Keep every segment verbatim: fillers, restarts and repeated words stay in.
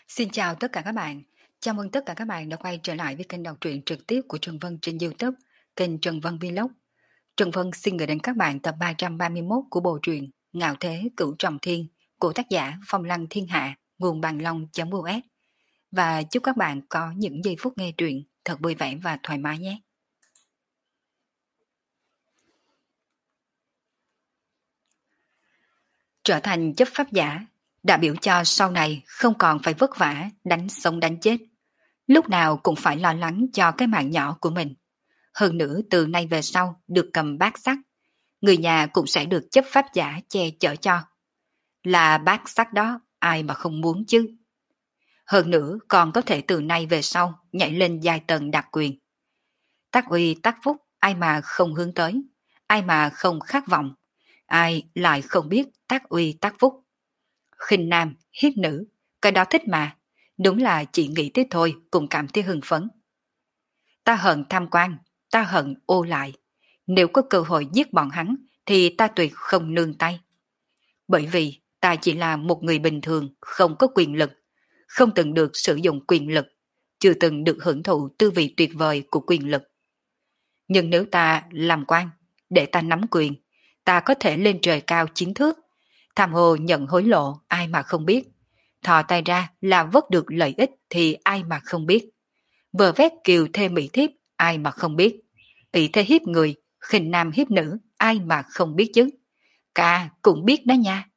Xin chào tất cả các bạn. Chào mừng tất cả các bạn đã quay trở lại với kênh đọc truyện trực tiếp của Trần Vân trên YouTube, kênh Trần Vân Vlog. Trần Vân xin gửi đến các bạn tập ba trăm ba mươi mốt của bộ truyện Ngạo Thế Cửu Trọng Thiên của tác giả Phong Lăng Thiên Hạ, nguồn bằng long.us. Và chúc các bạn có những giây phút nghe truyện thật vui vẻ và thoải mái nhé. Trở thành chấp pháp giả đã biểu cho sau này không còn phải vất vả đánh sống đánh chết, lúc nào cũng phải lo lắng cho cái mạng nhỏ của mình. Hơn nữa từ nay về sau được cầm bát sắt, người nhà cũng sẽ được chấp pháp giả che chở cho. Là bát sắt đó, ai mà không muốn chứ. Hơn nữa còn có thể từ nay về sau nhảy lên giai tầng đặc quyền. Tác uy tác phúc, ai mà không hướng tới, ai mà không khát vọng, ai lại không biết tác uy tác phúc. Khinh nam, hiếp nữ, cái đó thích mà, đúng là chỉ nghĩ tới thôi cũng cảm thấy hưng phấn. Ta hận tham quan, ta hận ô lại. Nếu có cơ hội giết bọn hắn thì ta tuyệt không nương tay. Bởi vì ta chỉ là một người bình thường, không có quyền lực, không từng được sử dụng quyền lực, chưa từng được hưởng thụ tư vị tuyệt vời của quyền lực. Nhưng nếu ta làm quan, để ta nắm quyền, ta có thể lên trời cao chín thước, tham hồ nhận hối lộ ai mà không biết, thò tay ra là vớt được lợi ích thì ai mà không biết, vờ vét kiều thê mỹ thiếp ai mà không biết, ỷ thế hiếp người, khinh nam hiếp nữ ai mà không biết chứ. Ca cũng biết đó nha.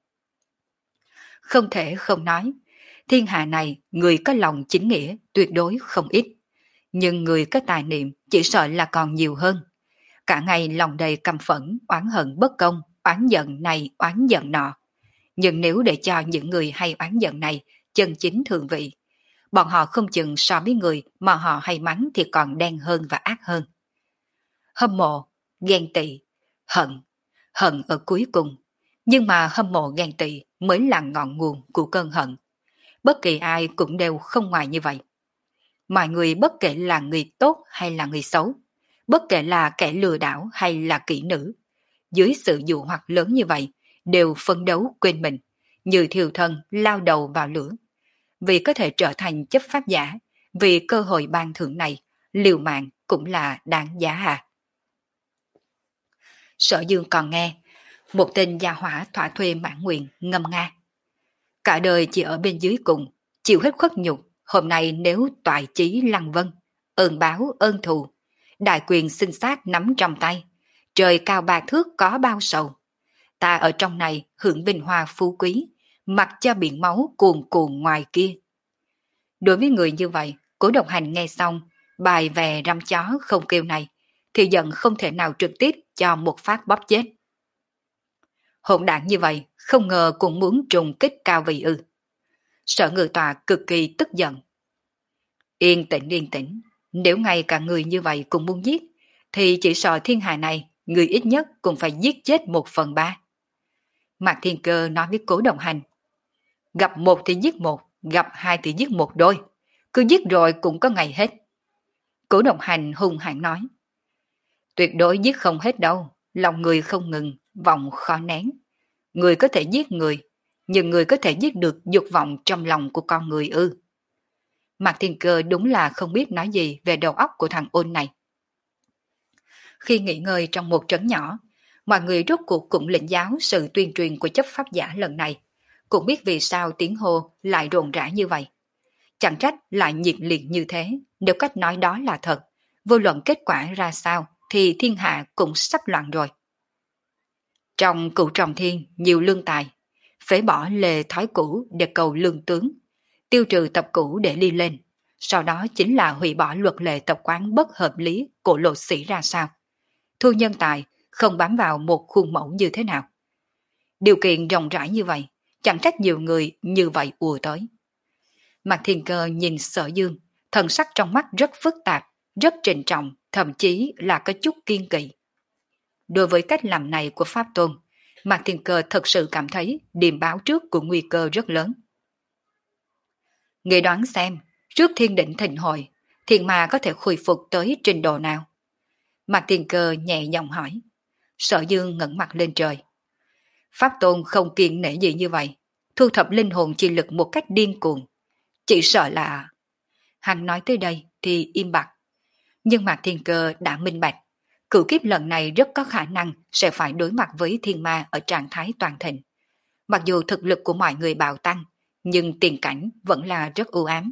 Không thể không nói, thiên hạ này người có lòng chính nghĩa tuyệt đối không ít, nhưng người có tài niệm chỉ sợ là còn nhiều hơn. Cả ngày lòng đầy căm phẫn, oán hận bất công, oán giận này oán giận nọ. Nhưng nếu để cho những người hay oán giận này chân chính thượng vị, bọn họ không chừng so với người mà họ hay mắng thì còn đen hơn và ác hơn. Hâm mộ, ghen tị, hận, hận ở cuối cùng, nhưng mà hâm mộ ghen tị mới là ngọn nguồn của cơn hận. Bất kỳ ai cũng đều không ngoài như vậy. Mọi người bất kể là người tốt hay là người xấu, bất kể là kẻ lừa đảo hay là kỹ nữ, dưới sự dụ hoặc lớn như vậy, đều phấn đấu quên mình, như thiêu thân lao đầu vào lửa. Vì có thể trở thành chấp pháp giả, vì cơ hội ban thưởng này, liều mạng cũng là đáng giá à. Sở Dương còn nghe, một tên gia hỏa thỏa thuê mãn nguyện ngâm nga. Cả đời chỉ ở bên dưới cùng, chịu hết khuất nhục, hôm nay nếu toại chí lăng vân, ơn báo ơn thù, đại quyền sinh sát nắm trong tay, trời cao ba thước có bao sầu. Ta ở trong này hưởng vinh hoa phú quý, mặc cho biển máu cuồn cuộn ngoài kia. Đối với người như vậy, Cố Độc Hành nghe xong, bài về răm chó không kêu này, thì giận không thể nào trực tiếp cho một phát bóp chết. Hỗn đảng như vậy, không ngờ cũng muốn trùng kích cao vị ư. Sở Ngự Tòa cực kỳ tức giận. Yên tĩnh yên tĩnh, nếu ngay cả người như vậy cũng muốn giết, thì chỉ sợ thiên hạ này, người ít nhất cũng phải giết chết một phần ba. Mạc Thiên Cơ nói với Cố Đồng Hành, gặp một thì giết một, gặp hai thì giết một đôi, cứ giết rồi cũng có ngày hết. Cố Đồng Hành hung hãn nói, tuyệt đối giết không hết đâu, lòng người không ngừng, vọng khó nén. Người có thể giết người, nhưng người có thể giết được dục vọng trong lòng của con người ư. Mạc Thiên Cơ đúng là không biết nói gì về đầu óc của thằng ôn này. Khi nghỉ ngơi trong một trấn nhỏ, mọi người rốt cuộc cũng lĩnh giáo sự tuyên truyền của chấp pháp giả lần này, cũng biết vì sao tiếng hô lại rộn rã như vậy. Chẳng trách lại nhiệt liệt như thế, nếu cách nói đó là thật, vô luận kết quả ra sao thì thiên hạ cũng sắp loạn rồi. Trong Cửu Trọng Thiên nhiều lương tài, phế bỏ lề thói cũ để cầu lương tướng, tiêu trừ tập cũ để đi lên, sau đó chính là hủy bỏ luật lệ tập quán bất hợp lý của lộ sĩ ra sao. Thu nhân tài không bám vào một khuôn mẫu như thế nào. Điều kiện rộng rãi như vậy, chẳng trách nhiều người như vậy ùa tới. Mạc Thiên Cơ nhìn Sở Dương, thần sắc trong mắt rất phức tạp, rất trịnh trọng, thậm chí là có chút kiên kỵ. Đối với cách làm này của Pháp Tôn, Mạc Thiên Cơ thật sự cảm thấy điềm báo trước của nguy cơ rất lớn. Người đoán xem, trước thiên định thịnh hội, thiên ma có thể khôi phục tới trình độ nào? Mạc Thiên Cơ nhẹ giọng hỏi. Sở Dương ngẩng mặt lên trời. Pháp Tôn không kiên nể gì như vậy, thu thập linh hồn chi lực một cách điên cuồng. Chỉ sợ là... Hắn nói tới đây thì im bặt. Nhưng Mạc Thiên Cơ đã minh bạch, cửu kiếp lần này rất có khả năng sẽ phải đối mặt với thiên ma ở trạng thái toàn thịnh. Mặc dù thực lực của mọi người bạo tăng, nhưng tiền cảnh vẫn là rất u ám.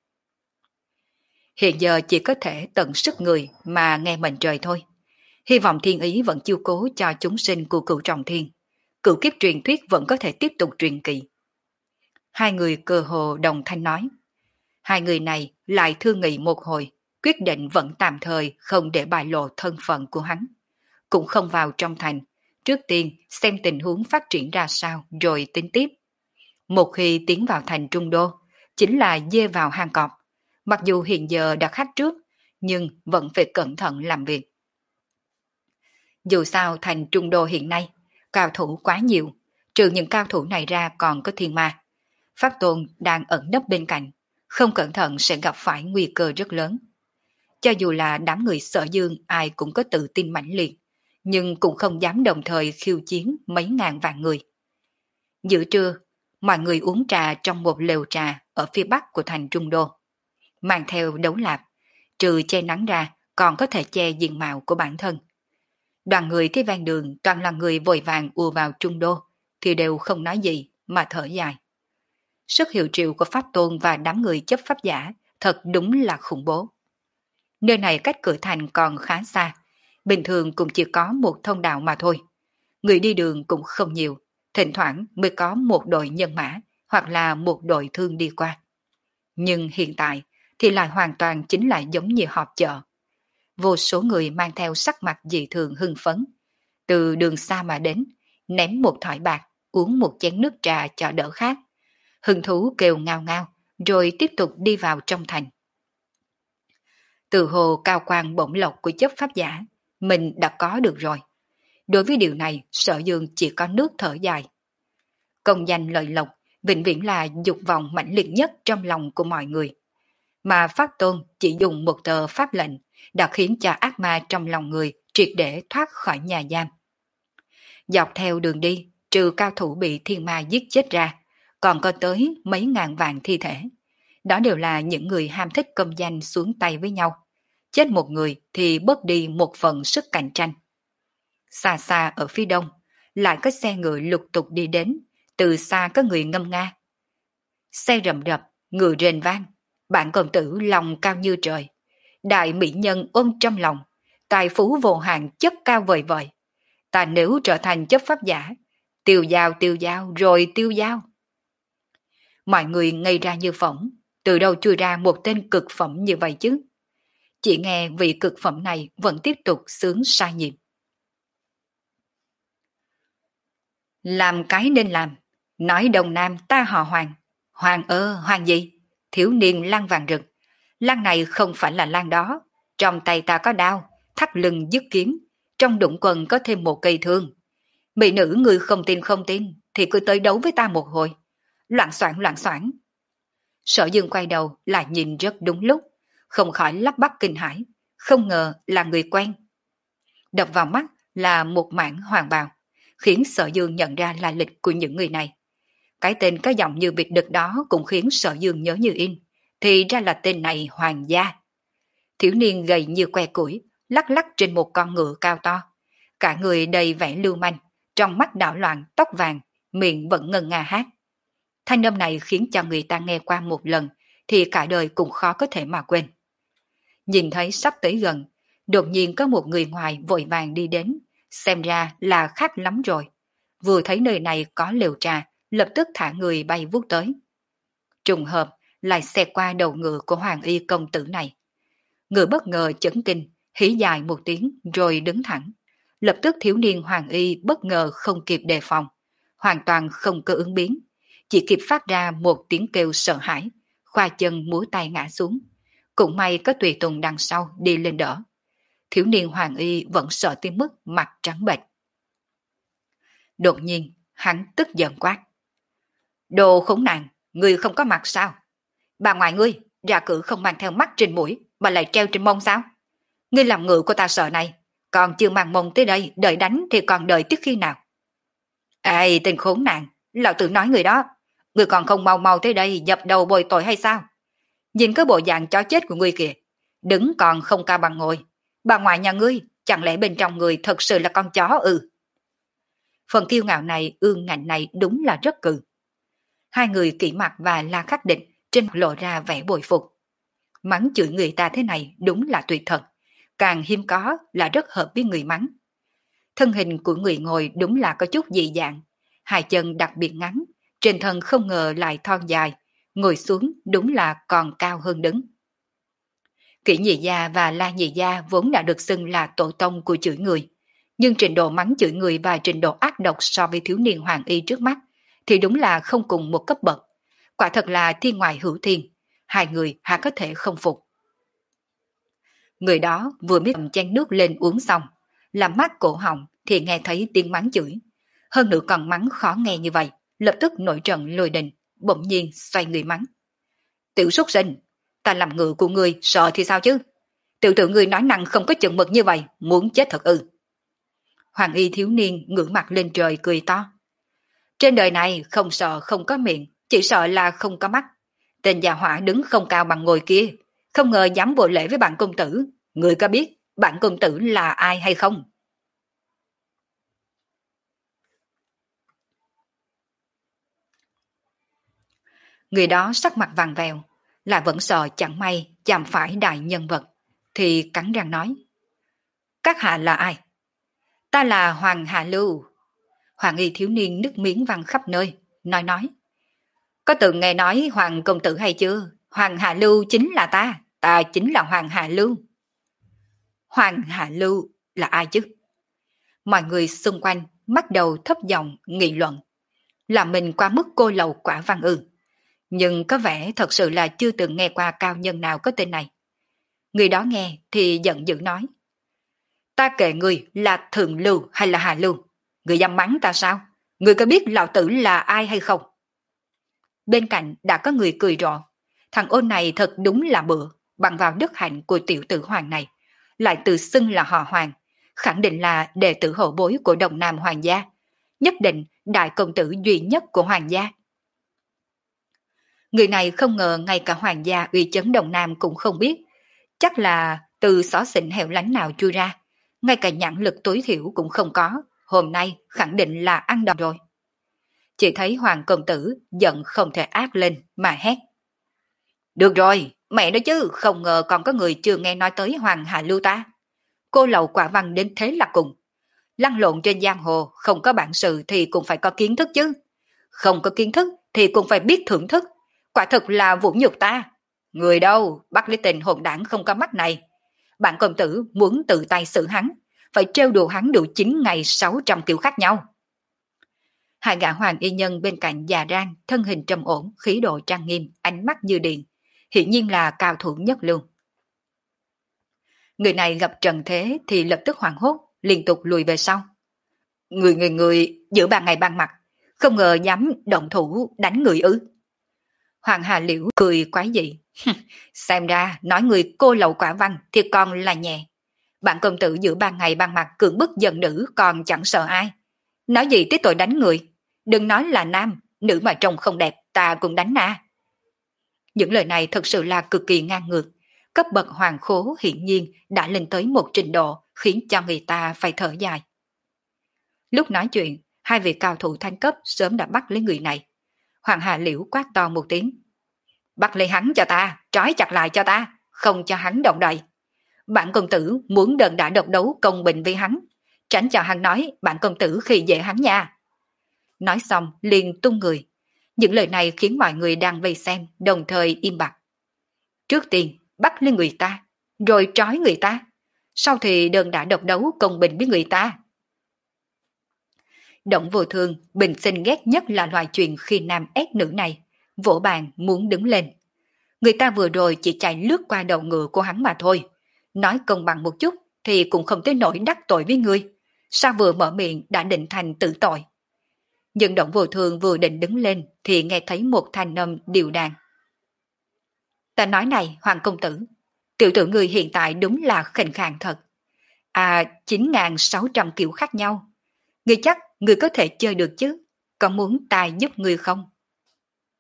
Hiện giờ chỉ có thể tận sức người mà nghe mệnh trời thôi. Hy vọng thiên ý vẫn chiêu cố cho chúng sinh của cửu trọng thiên. Cửu kiếp truyền thuyết vẫn có thể tiếp tục truyền kỳ. Hai người cơ hồ đồng thanh nói. Hai người này lại thương nghị một hồi, quyết định vẫn tạm thời không để bại lộ thân phận của hắn. Cũng không vào trong thành, trước tiên xem tình huống phát triển ra sao rồi tính tiếp. Một khi tiến vào thành Trung Đô, chính là dê vào hang cọp. Mặc dù hiện giờ đã khách trước, nhưng vẫn phải cẩn thận làm việc. Dù sao thành Trung Đô hiện nay, cao thủ quá nhiều, trừ những cao thủ này ra còn có thiên ma. Pháp Tôn đang ẩn nấp bên cạnh, không cẩn thận sẽ gặp phải nguy cơ rất lớn. Cho dù là đám người Sở Dương ai cũng có tự tin mãnh liệt, nhưng cũng không dám đồng thời khiêu chiến mấy ngàn vạn người. Giữa trưa, mọi người uống trà trong một lều trà ở phía bắc của thành Trung Đô. Mang theo đấu lạp, trừ che nắng ra còn có thể che diện mạo của bản thân. Đoàn người phía ven đường toàn là người vội vàng ùa vào Trung Đô, thì đều không nói gì mà thở dài. Sức hiệu triệu của Pháp Tôn và đám người chấp pháp giả thật đúng là khủng bố. Nơi này cách cửa thành còn khá xa, bình thường cũng chỉ có một thông đạo mà thôi. Người đi đường cũng không nhiều, thỉnh thoảng mới có một đội nhân mã hoặc là một đội thương đi qua. Nhưng hiện tại thì lại hoàn toàn chính là giống như họp chợ. Vô số người mang theo sắc mặt dị thường hưng phấn, từ đường xa mà đến, ném một thỏi bạc, uống một chén nước trà cho đỡ khát. Hưng thú kêu ngao ngao, rồi tiếp tục đi vào trong thành. Từ hồ cao quang bổng lộc của chấp pháp giả, mình đã có được rồi. Đối với điều này, Sở Dương chỉ có nước thở dài. Công danh lợi lộc, vĩnh viễn là dục vọng mãnh liệt nhất trong lòng của mọi người. Mà Pháp Tôn chỉ dùng một tờ pháp lệnh đã khiến cho ác ma trong lòng người triệt để thoát khỏi nhà giam. Dọc theo đường đi, trừ cao thủ bị thiên ma giết chết ra, còn có tới mấy ngàn vạn thi thể. Đó đều là những người ham thích công danh xuống tay với nhau. Chết một người thì bớt đi một phần sức cạnh tranh. Xa xa ở phía đông, lại có xe ngựa lục tục đi đến, từ xa có người ngâm nga. Xe rầm rập, ngựa rền vang, bản công tử lòng cao như trời. Đại mỹ nhân ôm trong lòng, tài phú vô hạn chất cao vời vời. Ta nếu trở thành chấp pháp giả, tiêu dao tiêu dao rồi tiêu dao. Mọi người ngây ra như phỏng, từ đâu chui ra một tên cực phẩm như vậy chứ? Chỉ nghe vị cực phẩm này vẫn tiếp tục sướng sai nhịp. Làm cái nên làm, nói Đông Nam ta họ Hoàng. Hoàng ơ, Hoàng gì? Thiếu niên lang vàng rực. Lang này không phải là lang đó. Trong tay ta có đao, thắt lưng dứt kiếm, trong đũng quần có thêm một cây thương. Mỹ nữ người không tin không tin, thì cứ tới đấu với ta một hồi. Loạn soạn loạn soạn. Sở Dương quay đầu lại nhìn rất đúng lúc, không khỏi lắp bắp kinh hãi, không ngờ là người quen. Đập vào mắt là một mảng hoàng bào, khiến Sở Dương nhận ra lai lịch của những người này. Cái tên có giọng như biệt đực đó cũng khiến Sở Dương nhớ như in, thì ra là tên này Hoàng gia. Thiếu niên gầy như que củi, lắc lắc trên một con ngựa cao to. Cả người đầy vẻ lưu manh, trong mắt đảo loạn, tóc vàng, miệng vẫn ngân nga hát. Thanh âm này khiến cho người ta nghe qua một lần, thì cả đời cũng khó có thể mà quên. Nhìn thấy sắp tới gần, đột nhiên có một người ngoài vội vàng đi đến, xem ra là khác lắm rồi. Vừa thấy nơi này có lều trà, lập tức thả người bay vút tới. Trùng hợp lại xẹt qua đầu ngựa của Hoàng Y công tử này. Ngựa bất ngờ chấn kinh, hí dài một tiếng rồi đứng thẳng. Lập tức thiếu niên Hoàng Y bất ngờ không kịp đề phòng, hoàn toàn không có ứng biến, chỉ kịp phát ra một tiếng kêu sợ hãi, khoa chân múa tay ngã xuống. Cũng may có tùy tùng đằng sau đi lên đỡ. Thiếu niên Hoàng Y vẫn sợ tới mức mặt trắng bệch. Đột nhiên, hắn tức giận quát. Đồ khốn nạn, ngươi không có mặt sao? Bà ngoại ngươi, ra cử không mang theo mắt trên mũi, mà lại treo trên mông sao? Ngươi làm ngựa của ta sợ này, còn chưa mang mông tới đây, đợi đánh thì còn đợi tiếc khi nào? Ê, tên khốn nạn, lão tử nói người đó, Ngươi còn không mau mau tới đây dập đầu bồi tội hay sao? Nhìn cái bộ dạng chó chết của ngươi kìa, đứng còn không cao bằng ngồi. Bà ngoại nhà ngươi, chẳng lẽ bên trong người thật sự là con chó ư? Phần kiêu ngạo này, ương ngạnh này đúng là rất cừ. Hai người Kỷ Mặc và La Khắc Định trên mặt lộ ra vẻ bội phục. Mắng chửi người ta thế này đúng là tuyệt thật, càng hiếm có là rất hợp với người mắng. Thân hình của người ngồi đúng là có chút dị dạng, hai chân đặc biệt ngắn, trên thân không ngờ lại thon dài, ngồi xuống đúng là còn cao hơn đứng. Kỷ Nhị Gia và La Nhị Gia vốn đã được xưng là tổ tông của chửi người, nhưng trình độ mắng chửi người và trình độ ác độc so với thiếu niên Hoàng Y trước mắt thì đúng là không cùng một cấp bậc. Quả thật là thiên ngoại hữu thiên, hai người há có thể không phục. Người đó vừa mới cầm chén nước lên uống xong, làm mát cổ họng thì nghe thấy tiếng mắng chửi. Hơn nữa còn mắng khó nghe như vậy, lập tức nổi trận lôi đình, bỗng nhiên xoay người mắng. Tiểu súc sinh, ta làm ngựa của ngươi sợ thì sao chứ? Tiểu tử ngươi nói năng không có chừng mực như vậy, muốn chết thật ư? Hoàng Y thiếu niên ngửa mặt lên trời cười to. Trên đời này không sợ không có miệng, chỉ sợ là không có mắt. Tên già hỏa đứng không cao bằng ngồi kia, không ngờ dám vô lễ với bạn công tử. Người có biết bạn công tử là ai hay không? Người đó sắc mặt vàng vèo, là vẫn sợ chẳng may chạm phải đại nhân vật, thì cắn răng nói. Các hạ là ai? Ta là Hoàng Hạ Lưu. Hoàng Y thiếu niên nước miếng văng khắp nơi, nói nói. Có từng nghe nói Hoàng công tử hay chưa? Hoàng Hạ Lưu chính là ta, ta chính là Hoàng Hạ Lưu. Hoàng Hạ Lưu là ai chứ? Mọi người xung quanh bắt đầu thấp giọng nghị luận. Là mình qua mức cô lầu quả văn ư. Nhưng có vẻ thật sự là chưa từng nghe qua cao nhân nào có tên này. Người đó nghe thì giận dữ nói. Ta kệ người là Thượng Lưu hay là Hạ Lưu? Người dám mắng ta sao? Người có biết lão tử là ai hay không? Bên cạnh đã có người cười rộ. Thằng ôn này thật đúng là bựa, bằng vào đức hạnh của tiểu tử Hoàng này. Lại tự xưng là họ Hoàng, khẳng định là đệ tử hậu bối của Đồng Nam Hoàng gia. Nhất định đại công tử duy nhất của Hoàng gia. Người này không ngờ ngay cả Hoàng gia uy chấn Đồng Nam cũng không biết. Chắc là từ xó xỉnh hẻo lánh nào chui ra. Ngay cả nhãn lực tối thiểu cũng không có. Hôm nay khẳng định là ăn đòn rồi. Chỉ thấy Hoàng công tử giận không thể ác lên mà hét. Được rồi, mẹ nói chứ, không ngờ còn có người chưa nghe nói tới Hoàng Hạ Lưu ta. Cô lầu quả văn đến thế là cùng. Lăn lộn trên giang hồ, không có bản sự thì cũng phải có kiến thức chứ. Không có kiến thức thì cũng phải biết thưởng thức. Quả thực là vũ nhục ta. Người đâu, bắt lấy tình hồn đảng không có mắt này. Bạn công tử muốn tự tay xử hắn, phải trêu đùa hắn đủ chín ngày sáu trăm kiểu khác nhau. Hai gã hoàng y nhân bên cạnh già rang, thân hình trầm ổn, khí độ trang nghiêm, ánh mắt như điện, hiển nhiên là cao thủ nhất lưu. Người này gặp trần thế thì lập tức hoảng hốt, liên tục lùi về sau. Người người người giữa ban ngày ban mặt, không ngờ dám động thủ đánh người ư? Hoàng Hà Liễu cười quái dị. Xem ra nói người cô lậu quả văn thì còn là nhẹ. Bạn công tử giữa ban ngày ban mặt cưỡng bức dân nữ còn chẳng sợ ai. Nói gì tới tội đánh người? Đừng nói là nam, nữ mà trông không đẹp ta cũng đánh na. Những lời này thật sự là cực kỳ ngang ngược. Cấp bậc hoàng khố hiển nhiên đã lên tới một trình độ khiến cho người ta phải thở dài. Lúc nói chuyện, hai vị cao thủ thanh cấp sớm đã bắt lấy người này. Hoàng Hà Liễu quát to một tiếng. Bắt lấy hắn cho ta, trói chặt lại cho ta, không cho hắn động đậy. Bạn công tử muốn đơn đả độc đấu công bình với hắn, tránh cho hắn nói bạn công tử khi dễ hắn nha. Nói xong liền tung người. Những lời này khiến mọi người đang vây xem đồng thời im bặt. Trước tiên bắt lên người ta, rồi trói người ta, sau thì đơn đả độc đấu công bình với người ta. Động Vô Thương bình sinh ghét nhất là loại chuyện khi nam ép nữ này, vỗ bàn muốn đứng lên. Người ta vừa rồi chỉ chạy lướt qua đầu ngựa của hắn mà thôi. Nói công bằng một chút thì cũng không tới nỗi đắc tội với ngươi. Sao vừa mở miệng đã định thành tử tội. Nhưng Động Vô Thương vừa định đứng lên thì nghe thấy một thanh âm điệu đàn. Ta nói này Hoàng công tử, tiểu tử ngươi hiện tại đúng là khỉnh khàng thật. À, chín nghìn sáu trăm kiểu khác nhau. Ngươi chắc ngươi có thể chơi được chứ, có muốn ta giúp ngươi không?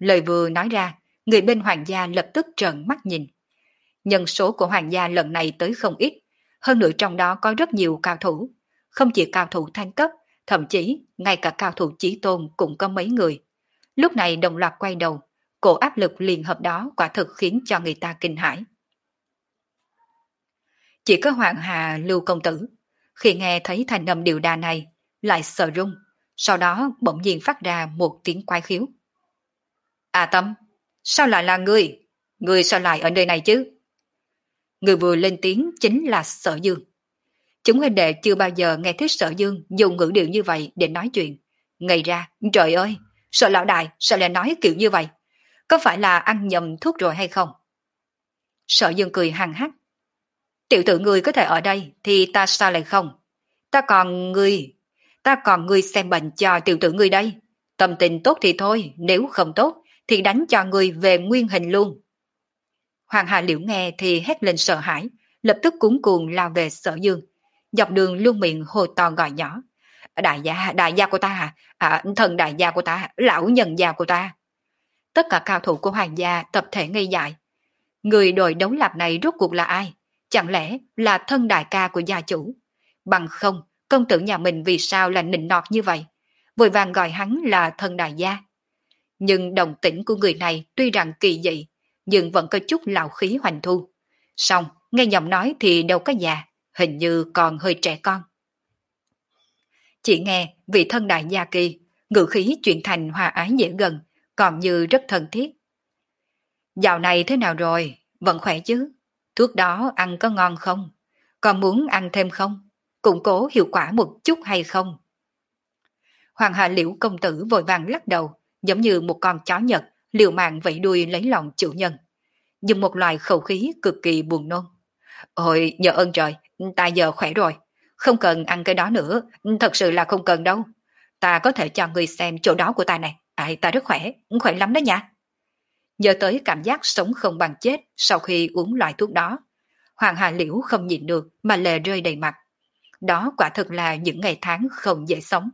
Lời vừa nói ra, người bên hoàng gia lập tức trợn mắt nhìn. Nhân số của hoàng gia lần này tới không ít, hơn nữa trong đó có rất nhiều cao thủ. Không chỉ cao thủ thanh cấp, thậm chí ngay cả cao thủ chí tôn cũng có mấy người. Lúc này đồng loạt quay đầu, cổ áp lực liên hợp đó quả thực khiến cho người ta kinh hãi. Chỉ có Hoàng Hà Lưu công tử, khi nghe thấy thanh âm điều đà này, lại sợ run, sau đó bỗng nhiên phát ra một tiếng quái khiếu. À Tâm, sao lại là ngươi? Ngươi sao lại ở nơi này chứ? Người vừa lên tiếng chính là Sở Dương. Chúng huynh đệ chưa bao giờ nghe thấy Sở Dương dùng ngữ điệu như vậy để nói chuyện. Ngây ra, trời ơi, Sở lão đại sao lại nói kiểu như vậy? Có phải là ăn nhầm thuốc rồi hay không? Sở Dương cười hằng hắc. Tiểu tử ngươi có thể ở đây thì ta sao lại không? Ta còn ngươi, ta còn ngươi xem bệnh cho tiểu tử ngươi đây. Tâm tình tốt thì thôi, nếu không tốt thì đánh cho ngươi về nguyên hình luôn. Hoàng Hà Liễu nghe thì hét lên sợ hãi, lập tức cuống cuồng lao về Sở Dương. Dọc đường luôn miệng hồ to gọi nhỏ. Đại gia, đại gia của ta hả? À, thần đại gia của ta, lão nhân gia của ta. Tất cả cao thủ của hoàng gia tập thể ngây dại. Người đội đấu lạp này rốt cuộc là ai? Chẳng lẽ là thân đại ca của gia chủ? Bằng không, công tử nhà mình vì sao là nịnh nọt như vậy? Vội vàng gọi hắn là thân đại gia. Nhưng đồng tĩnh của người này tuy rằng kỳ dị, nhưng vẫn có chút lão khí hoành thu. Xong, nghe giọng nói thì đâu có già, hình như còn hơi trẻ con. Chỉ nghe vị thân đại gia kỳ, ngữ khí chuyển thành hòa ái dễ gần, còn như rất thân thiết. Dạo này thế nào rồi? Vẫn khỏe chứ? Thuốc đó ăn có ngon không? Còn muốn ăn thêm không? Củng cố hiệu quả một chút hay không? Hoàng Hạ Liễu công tử vội vàng lắc đầu, giống như một con chó Nhật, liều mạng vẫy đuôi lấy lòng chủ nhân. Dùng một loại khẩu khí cực kỳ buồn nôn. Ôi, nhờ ơn trời, ta giờ khỏe rồi. Không cần ăn cái đó nữa, thật sự là không cần đâu. Ta có thể cho người xem chỗ đó của ta này. À, ta rất khỏe, khỏe lắm đó nha. Nhớ tới cảm giác sống không bằng chết sau khi uống loại thuốc đó. Hoàng Hà Liễu không nhịn được mà lệ rơi đầy mặt. Đó quả thực là những ngày tháng không dễ sống.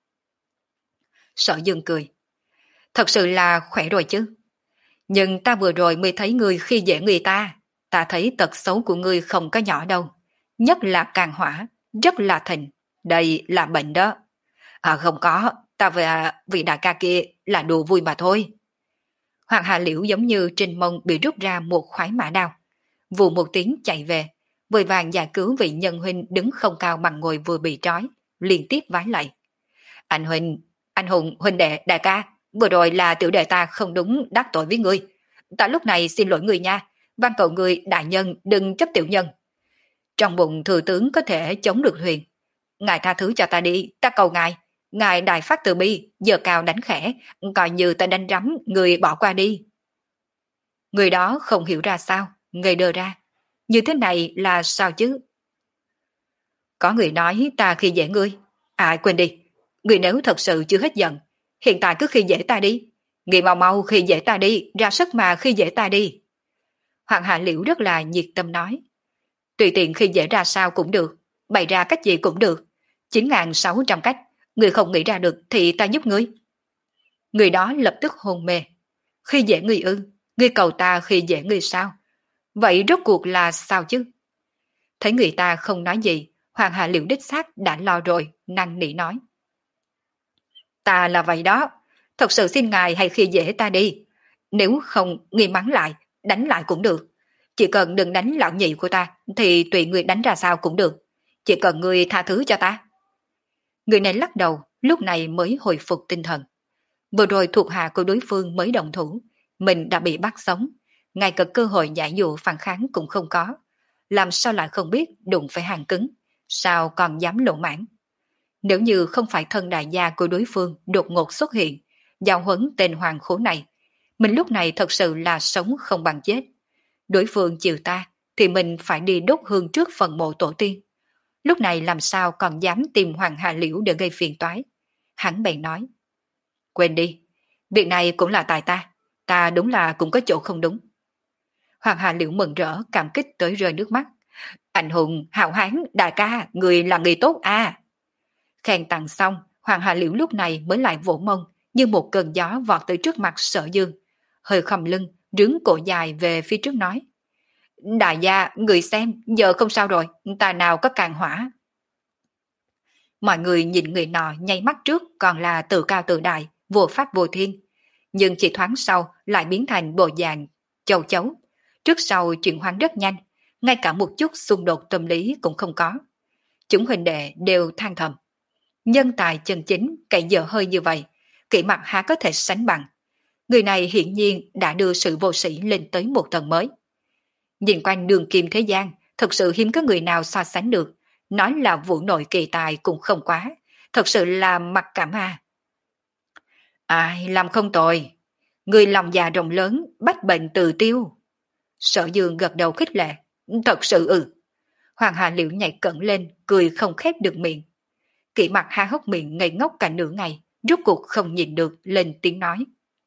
Sở Dương cười. Thật sự là khỏe rồi chứ. Nhưng ta vừa rồi mới thấy người khi dễ người ta. Ta thấy tật xấu của ngươi không có nhỏ đâu. Nhất là càng hỏa, rất là thịnh. Đây là bệnh đó. À không có, ta và vị đại ca kia là đùa vui mà thôi. Hoàng Hà Liễu giống như trên mông bị rút ra một khoái mã đao. Vù một tiếng chạy về, vội vàng giải cứu vị nhân huynh đứng không cao bằng ngồi vừa bị trói, liên tiếp vái lạy. Anh huynh, anh hùng, huynh đệ, đại ca, vừa rồi là tiểu đệ ta không đúng đắc tội với ngươi. Ta lúc này xin lỗi người nha, van cầu người đại nhân đừng chấp tiểu nhân. Trong bụng thừa tướng có thể chống được thuyền. Ngài tha thứ cho ta đi, ta cầu ngài. Ngài đại phát từ bi, giờ cao đánh khẽ, coi như ta đánh rắm, người bỏ qua đi. Người đó không hiểu ra sao, ngây đơ ra. Như thế này là sao chứ? Có người nói ta khi dễ ngươi. À quên đi, người nếu thật sự chưa hết giận, hiện tại cứ khi dễ ta đi. Người mau mau khi dễ ta đi, ra sức mà khi dễ ta đi. Hoàng Hạ Liễu rất là nhiệt tâm nói. Tùy tiện khi dễ ra sao cũng được, bày ra cách gì cũng được. chín nghìn sáu trăm cách, người không nghĩ ra được thì ta giúp ngươi. Người đó lập tức hôn mê. Khi dễ ngươi ư, ngươi cầu ta khi dễ ngươi sao? Vậy rốt cuộc là sao chứ? Thấy người ta không nói gì, Hoàng Hạ Liễu đích xác đã lo rồi, năn nỉ nói. Ta là vậy đó, thật sự xin ngài hãy khi dễ ta đi. Nếu không, ngươi mắng lại, đánh lại cũng được. Chỉ cần đừng đánh lão nhị của ta, thì tùy ngươi đánh ra sao cũng được. Chỉ cần ngươi tha thứ cho ta. Người này lắc đầu, lúc này mới hồi phục tinh thần. Vừa rồi thuộc hạ của đối phương mới động thủ, mình đã bị bắt sống, ngay cả cơ hội giải dụ phản kháng cũng không có. Làm sao lại không biết đụng phải hàng cứng, sao còn dám lộ mãn. Nếu như không phải thân đại gia của đối phương đột ngột xuất hiện, giao huấn tên hoàng khố này, mình lúc này thật sự là sống không bằng chết. Đối phương chịu ta, thì mình phải đi đốt hương trước phần mộ tổ tiên. Lúc này làm sao còn dám tìm Hoàng Hà Liễu để gây phiền toái. Hắn bèn nói. Quên đi, việc này cũng là tại ta, ta đúng là cũng có chỗ không đúng. Hoàng Hà Liễu mừng rỡ cảm kích tới rơi nước mắt. Anh hùng, hào hán, đại ca, người là người tốt à. Khen tặng xong, Hoàng Hà Liễu lúc này mới lại vỗ mông, như một cơn gió vọt tới trước mặt Sở Dương, hơi khom lưng, rướn cổ dài về phía trước nói. Đại gia, người xem, giờ không sao rồi, ta nào có càng hỏa. Mọi người nhìn người nọ nháy mắt trước còn là tự cao tự đại, vô pháp vô thiên. Nhưng chỉ thoáng sau lại biến thành bộ dạng châu chấu. Trước sau chuyển hóa rất nhanh, ngay cả một chút xung đột tâm lý cũng không có. Chúng huynh đệ đều than thầm. Nhân tài chân chính cậy dở hơi như vậy, kỹ mặt há có thể sánh bằng. Người này hiển nhiên đã đưa sự vô sĩ lên tới một tầng mới. Nhìn quanh đường kim thế gian, thật sự hiếm có người nào so sánh được. Nói là vũ nội kỳ tài cũng không quá, thật sự là mặc cảm à. Ai làm không tồi, người lòng già rộng lớn, bách bệnh từ tiêu. Sở Dương gật đầu khích lệ, thật sự ừ. Hoàng Hà Liễu nhảy cẩn lên, cười không khép được miệng. Kỷ mặt há hốc miệng ngây ngốc cả nửa ngày, rốt cuộc không nhìn được, lên tiếng nói.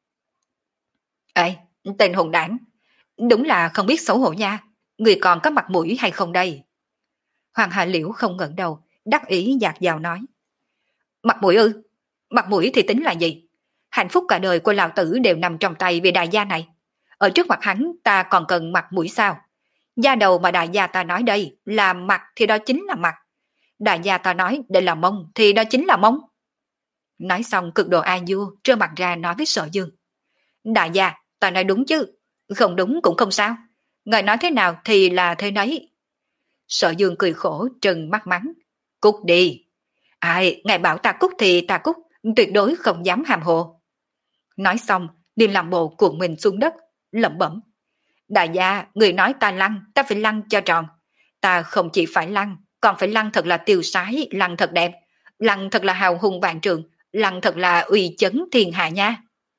Ê, tên hồn đảng, đúng là không biết xấu hổ nha, người còn có mặt mũi hay không đây? Hoàng Hà Liễu không ngẩng đầu, đắc ý dạt dào nói. Mặt mũi ư? Mặt mũi thì tính là gì? Hạnh phúc cả đời của lão tử đều nằm trong tay vị đại gia này. Ở trước mặt hắn ta còn cần mặt mũi sao? Da đầu mà đại gia ta nói đây là mặt thì đó chính là mặt. Đại gia ta nói đây là mông thì đó chính là mông. Nói xong cực độ ai vua trơ mặt ra nói với Sở Dương. Đại gia, ta nói đúng chứ? Không đúng cũng không sao. Ngài nói thế nào thì là thế nấy. Sở Dương cười khổ trừng mắt mắng. Cút đi. Ai, ngài bảo ta cút thì ta cút, tuyệt đối không dám hàm hồ. Nói xong, liền làm bộ cuộn mình xuống đất, lẩm bẩm. Đại gia, người nói ta lăn, ta phải lăn cho tròn. Ta không chỉ phải lăn, còn phải lăn thật là tiêu sái, lăn thật đẹp, lăn thật là hào hùng vạn trượng, lăn thật là uy chấn thiên hạ nha.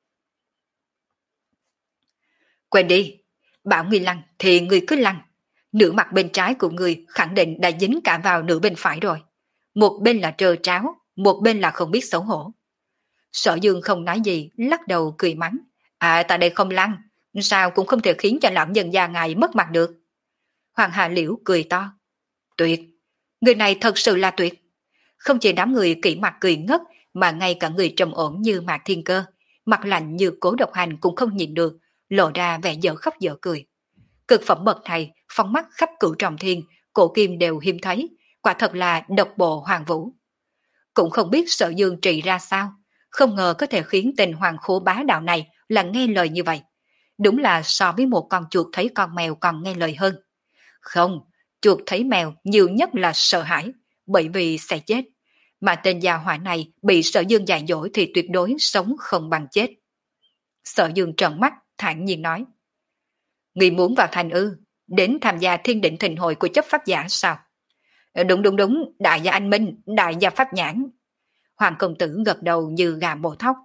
Quên đi, bảo người lăn thì người cứ lăn. Nửa mặt bên trái của người khẳng định đã dính cả vào nửa bên phải rồi. Một bên là trơ tráo, một bên là không biết xấu hổ. Sở Dương không nói gì, lắc đầu cười mắng. À, ta đây không lăn, sao cũng không thể khiến cho lão nhân già ngài mất mặt được. Hoàng Hà Liễu cười to. Tuyệt, người này thật sự là tuyệt. Không chỉ đám người kỹ mặt cười ngất, mà ngay cả người trầm ổn như Mạc Thiên Cơ, mặt lạnh như Cố Độc Hành cũng không nhìn được, lộ ra vẻ dở khóc dở cười. Cực phẩm bậc này, phong mắt khắp cửu trọng thiên, cổ kim đều hiếm thấy, quả thật là độc bộ hoàng vũ. Cũng không biết Sở Dương trị ra sao, không ngờ có thể khiến tình hoàng khố bá đạo này là nghe lời như vậy. Đúng là so với một con chuột thấy con mèo còn nghe lời hơn. Không, chuột thấy mèo nhiều nhất là sợ hãi, bởi vì sẽ chết. Mà tên già hỏa này bị Sở Dương dạy dỗ thì tuyệt đối sống không bằng chết. Sở Dương trợn mắt, thản nhiên nói. Người muốn vào thành ư, đến tham gia thiên định thịnh hội của chấp pháp giả sao? Đúng đúng đúng, đại gia anh Minh, đại gia pháp nhãn. Hoàng công tử gật đầu như gà mổ thóc.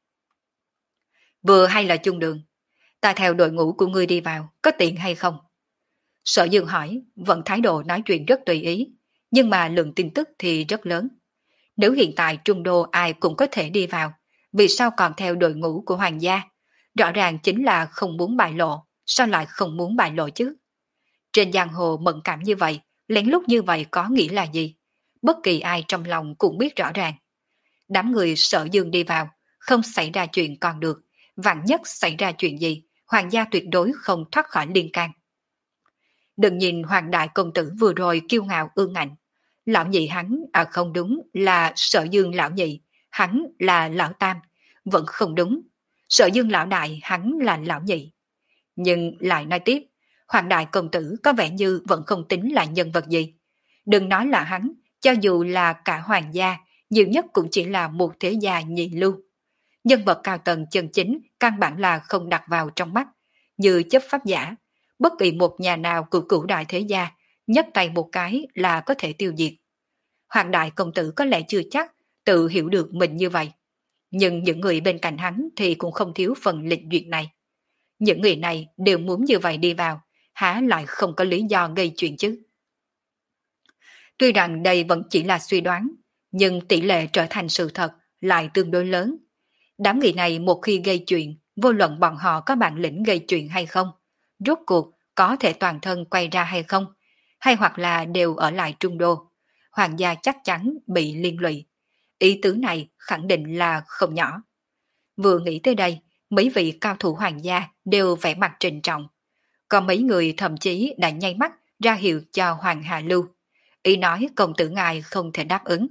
Vừa hay là chung đường, ta theo đội ngũ của ngươi đi vào, có tiện hay không? Sở Dương hỏi, vẫn thái độ nói chuyện rất tùy ý, nhưng mà lượng tin tức thì rất lớn. Nếu hiện tại Trung Đô ai cũng có thể đi vào, vì sao còn theo đội ngũ của hoàng gia? Rõ ràng chính là không muốn bại lộ, sao lại không muốn bại lộ chứ? Trên giang hồ mẫn cảm như vậy, lén lút như vậy có nghĩa là gì? Bất kỳ ai trong lòng cũng biết rõ ràng. Đám người Sở Dương đi vào, không xảy ra chuyện còn được, vạn nhất xảy ra chuyện gì, hoàng gia tuyệt đối không thoát khỏi liên can. Đừng nhìn hoàng đại công tử vừa rồi kiêu ngạo ương ngạnh. Lão nhị hắn, à không đúng, là Sở Dương lão nhị, hắn là lão tam, vẫn không đúng. Sở Dương lão đại, hắn là lão nhị. Nhưng lại nói tiếp, hoàng đại công tử có vẻ như vẫn không tính là nhân vật gì. Đừng nói là hắn, cho dù là cả hoàng gia, nhiều nhất cũng chỉ là một thế gia nhị lưu. Nhân vật cao tầng chân chính căn bản là không đặt vào trong mắt, như chấp pháp giả. Bất kỳ một nhà nào của cửu đại thế gia, nhấc tay một cái là có thể tiêu diệt. Hoàng đại công tử có lẽ chưa chắc tự hiểu được mình như vậy. Nhưng những người bên cạnh hắn thì cũng không thiếu phần lịch duyệt này. Những người này đều muốn như vậy đi vào, há lại không có lý do gây chuyện chứ. Tuy rằng đây vẫn chỉ là suy đoán, nhưng tỷ lệ trở thành sự thật lại tương đối lớn. Đám người này một khi gây chuyện, vô luận bọn họ có bản lĩnh gây chuyện hay không, rốt cuộc có thể toàn thân quay ra hay không, hay hoặc là đều ở lại Trung Đô, hoàng gia chắc chắn bị liên lụy. Ý tứ này khẳng định là không nhỏ. Vừa nghĩ tới đây, mấy vị cao thủ hoàng gia đều vẻ mặt trịnh trọng. Còn mấy người thậm chí đã nháy mắt ra hiệu cho Hoàng Hà Lưu. Ý nói công tử ngài không thể đáp ứng.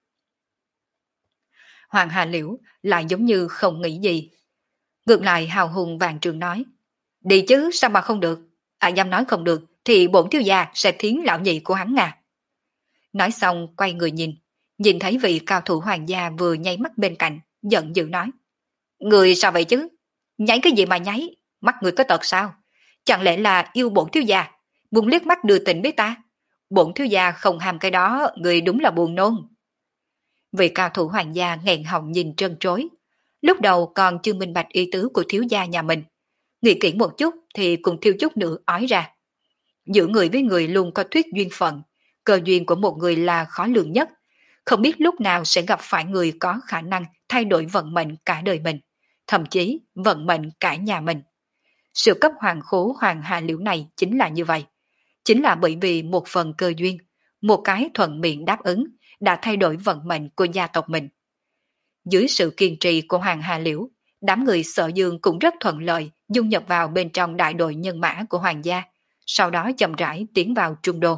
Hoàng Hà Liễu lại giống như không nghĩ gì. Ngược lại hào hùng vàng trường nói. Đi chứ sao mà không được. À dám nói không được thì bổn thiếu gia sẽ thiến lão nhị của hắn à. Nói xong quay người nhìn. Nhìn thấy vị cao thủ hoàng gia vừa nháy mắt bên cạnh. Giận dữ nói. Người sao vậy chứ? Nháy cái gì mà nháy? Mắt người có tật sao? Chẳng lẽ là yêu bổn thiếu gia? Buông liếc mắt đưa tình biết ta. Bổn thiếu gia không ham cái đó. Người đúng là buồn nôn. Vị cao thủ hoàng gia nghẹn họng nhìn trân trối. Lúc đầu còn chưa minh bạch ý tứ của thiếu gia nhà mình. Nghĩ kỹ một chút thì cũng thiếu chút nữa ói ra. Giữa người với người luôn có thuyết duyên phận. Cơ duyên của một người là khó lường nhất. Không biết lúc nào sẽ gặp phải người có khả năng thay đổi vận mệnh cả đời mình. Thậm chí vận mệnh cả nhà mình. Sự cấp hoàng khố Hoàng Hà Liễu này chính là như vậy. Chính là bởi vì một phần cơ duyên, một cái thuận miệng đáp ứng đã thay đổi vận mệnh của gia tộc mình. Dưới sự kiên trì của Hoàng Hà Liễu, đám người Sở Dương cũng rất thuận lợi dung nhập vào bên trong đại đội nhân mã của Hoàng gia, sau đó chậm rãi tiến vào Trung Đô.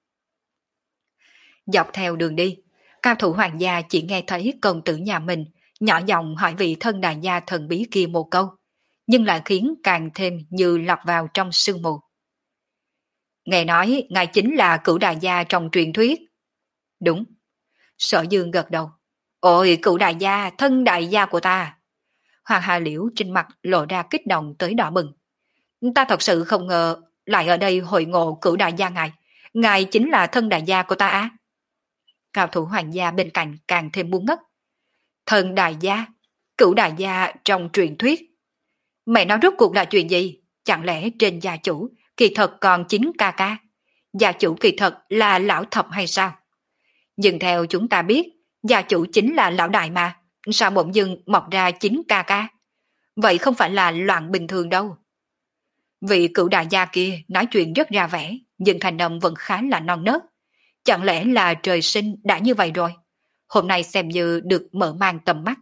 Dọc theo đường đi, cao thủ Hoàng gia chỉ nghe thấy công tử nhà mình nhỏ giọng hỏi vị thân đại gia thần bí kia một câu, nhưng lại khiến càng thêm như lọt vào trong sương mù. Nghe nói ngài chính là cửu đại gia trong truyền thuyết. Đúng. Sở Dương gật đầu. Ôi cửu đại gia, thân đại gia của ta. Hoàng Hà Liễu trên mặt lộ ra kích động tới đỏ bừng. Ta thật sự không ngờ lại ở đây hội ngộ cửu đại gia ngài. Ngài chính là thân đại gia của ta á. Cao thủ hoàng gia bên cạnh càng thêm muốn ngất. Thân đại gia, cửu đại gia trong truyền thuyết. Mẹ nói rốt cuộc là chuyện gì? Chẳng lẽ trên gia chủ kỳ thật còn chính ca ca? Gia chủ kỳ thật là lão thập hay sao? Nhưng theo chúng ta biết, gia chủ chính là lão đại mà, sao bỗng dưng mọc ra chính ca ca? Vậy không phải là loạn bình thường đâu. Vị cửu đại gia kia nói chuyện rất ra vẻ, nhưng thành âm vẫn khá là non nớt. Chẳng lẽ là trời sinh đã như vậy rồi? Hôm nay xem như được mở mang tầm mắt.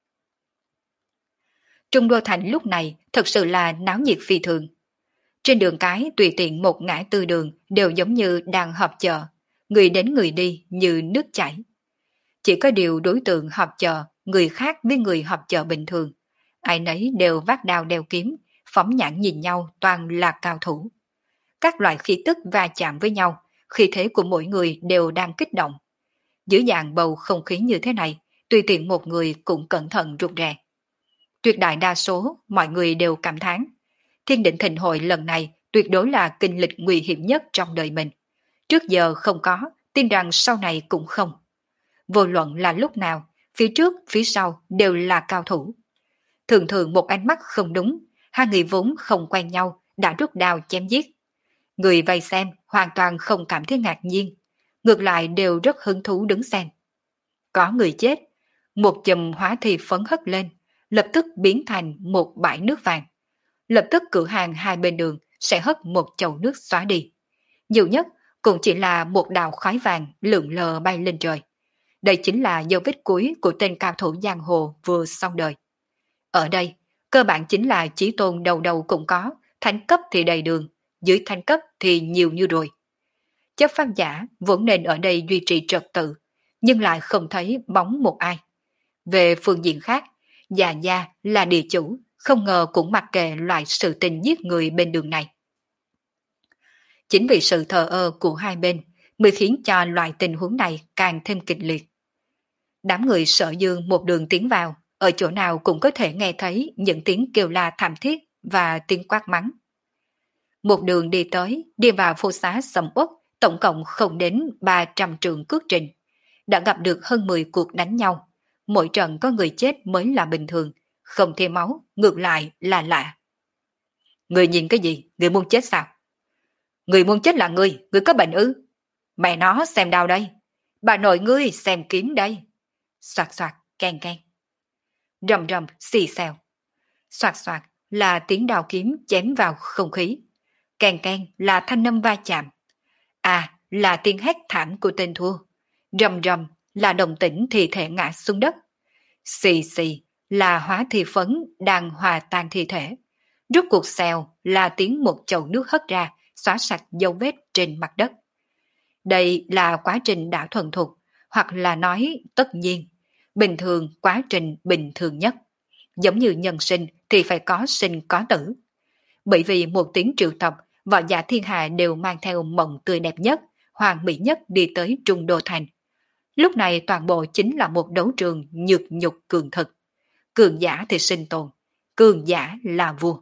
Trung Đô Thành lúc này thật sự là náo nhiệt phi thường. Trên đường cái tùy tiện một ngã tư đường đều giống như đang họp chợ, người đến người đi như nước chảy. Chỉ có điều đối tượng họp chợ, người khác với người họp chợ bình thường. Ai nấy đều vác đao đeo kiếm, phóng nhãn nhìn nhau toàn là cao thủ. Các loại khí tức va chạm với nhau, khí thế của mỗi người đều đang kích động. Dưới dạng bầu không khí như thế này, tùy tiện một người cũng cẩn thận rụt rè. Tuyệt đại đa số mọi người đều cảm thán. Thiên định thịnh hội lần này tuyệt đối là kinh lịch nguy hiểm nhất trong đời mình. Trước giờ không có, tin rằng sau này cũng không. Vô luận là lúc nào, phía trước, phía sau đều là cao thủ. Thường thường một ánh mắt không đúng, hai người vốn không quen nhau đã rút đao chém giết. Người vây xem hoàn toàn không cảm thấy ngạc nhiên, ngược lại đều rất hứng thú đứng xem. Có người chết, một chùm hóa thi phấn hất lên, lập tức biến thành một bãi nước vàng. Lập tức cửa hàng hai bên đường sẽ hất một chậu nước xóa đi. Nhiều nhất cũng chỉ là một đạo khói vàng lượn lờ bay lên trời. Đây chính là dấu vết cuối của tên cao thủ giang hồ vừa xong đời. Ở đây, cơ bản chính là chí tôn đầu đầu cũng có, thánh cấp thì đầy đường, dưới thánh cấp thì nhiều như rồi. Chấp pháp giả vốn nên ở đây duy trì trật tự, nhưng lại không thấy bóng một ai. Về phương diện khác, Già Gia là địa chủ, không ngờ cũng mặc kệ loại sự tình giết người bên đường này. Chính vì sự thờ ơ của hai bên mới khiến cho loại tình huống này càng thêm kịch liệt. Đám người Sở Dương một đường tiến vào, ở chỗ nào cũng có thể nghe thấy những tiếng kêu la thảm thiết và tiếng quát mắng. Một đường đi tới, đi vào phố xá sầm uất, tổng cộng không đến ba trăm trượng cước trình. Đã gặp được hơn mười cuộc đánh nhau. Mỗi trận có người chết mới là bình thường, không thêm máu, ngược lại là lạ. Người nhìn cái gì? Người muốn chết sao? Người muốn chết là người, người có bệnh ư? Mẹ nó xem đau đây. Bà nội ngươi xem kiếm đây. Soạt soạt, keng keng. Rầm rầm, xì xèo. Soạt soạt là tiếng đào kiếm chém vào không khí. Keng keng là thanh âm va chạm. À, là tiếng hét thảm của tên thua. Rầm rầm là đồng tĩnh thi thể ngã xuống đất. Xì xì là hóa thi phấn đang hòa tan thi thể. Rút cuộc xèo là tiếng một chậu nước hất ra, xóa sạch dấu vết trên mặt đất. Đây là quá trình đã thuần thục, hoặc là nói tất nhiên, bình thường quá trình bình thường nhất. Giống như nhân sinh thì phải có sinh có tử. Bởi vì một tiếng triệu tập, võ giả thiên hạ đều mang theo mộng tươi đẹp nhất, hoàn mỹ nhất đi tới Trung Đô Thành. Lúc này toàn bộ chính là một đấu trường nhược nhục cường thực. Cường giả thì sinh tồn, cường giả là vua.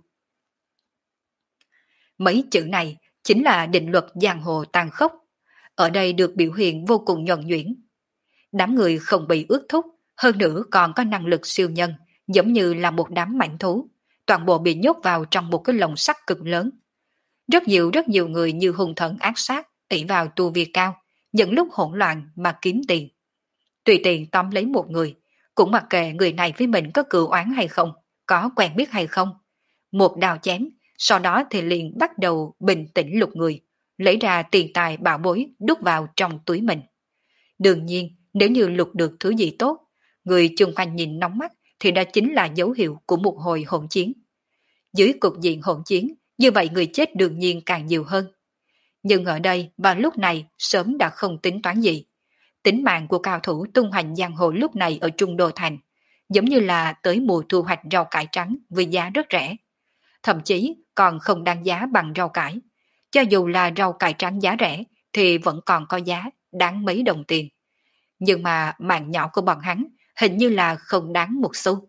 Mấy chữ này chính là định luật giang hồ tàn khốc. Ở đây được biểu hiện vô cùng nhuần nhuyễn. Đám người không bị ước thúc, hơn nữa còn có năng lực siêu nhân, giống như là một đám mãnh thú, toàn bộ bị nhốt vào trong một cái lồng sắt cực lớn. Rất nhiều rất nhiều người như hung thần ác sát, ỷ vào tu vi cao, những lúc hỗn loạn mà kiếm tiền. Tùy tiện tóm lấy một người, cũng mặc kệ người này với mình có cừu oán hay không, có quen biết hay không. Một đao chém, sau đó thì liền bắt đầu bình tĩnh lục người, lấy ra tiền tài bảo bối đút vào trong túi mình. Đương nhiên, nếu như lục được thứ gì tốt, người chung quanh nhìn nóng mắt thì đó chính là dấu hiệu của một hồi hỗn chiến. Dưới cục diện hỗn chiến, như vậy người chết đương nhiên càng nhiều hơn. Nhưng ở đây vào lúc này sớm đã không tính toán gì. Tính mạng của cao thủ tung hoành giang hồ lúc này ở Trung Đô Thành, giống như là tới mùa thu hoạch rau cải trắng với giá rất rẻ. Thậm chí còn không đáng giá bằng rau cải. Cho dù là rau cải trắng giá rẻ thì vẫn còn có giá đáng mấy đồng tiền. Nhưng mà mạng nhỏ của bọn hắn hình như là không đáng một xu.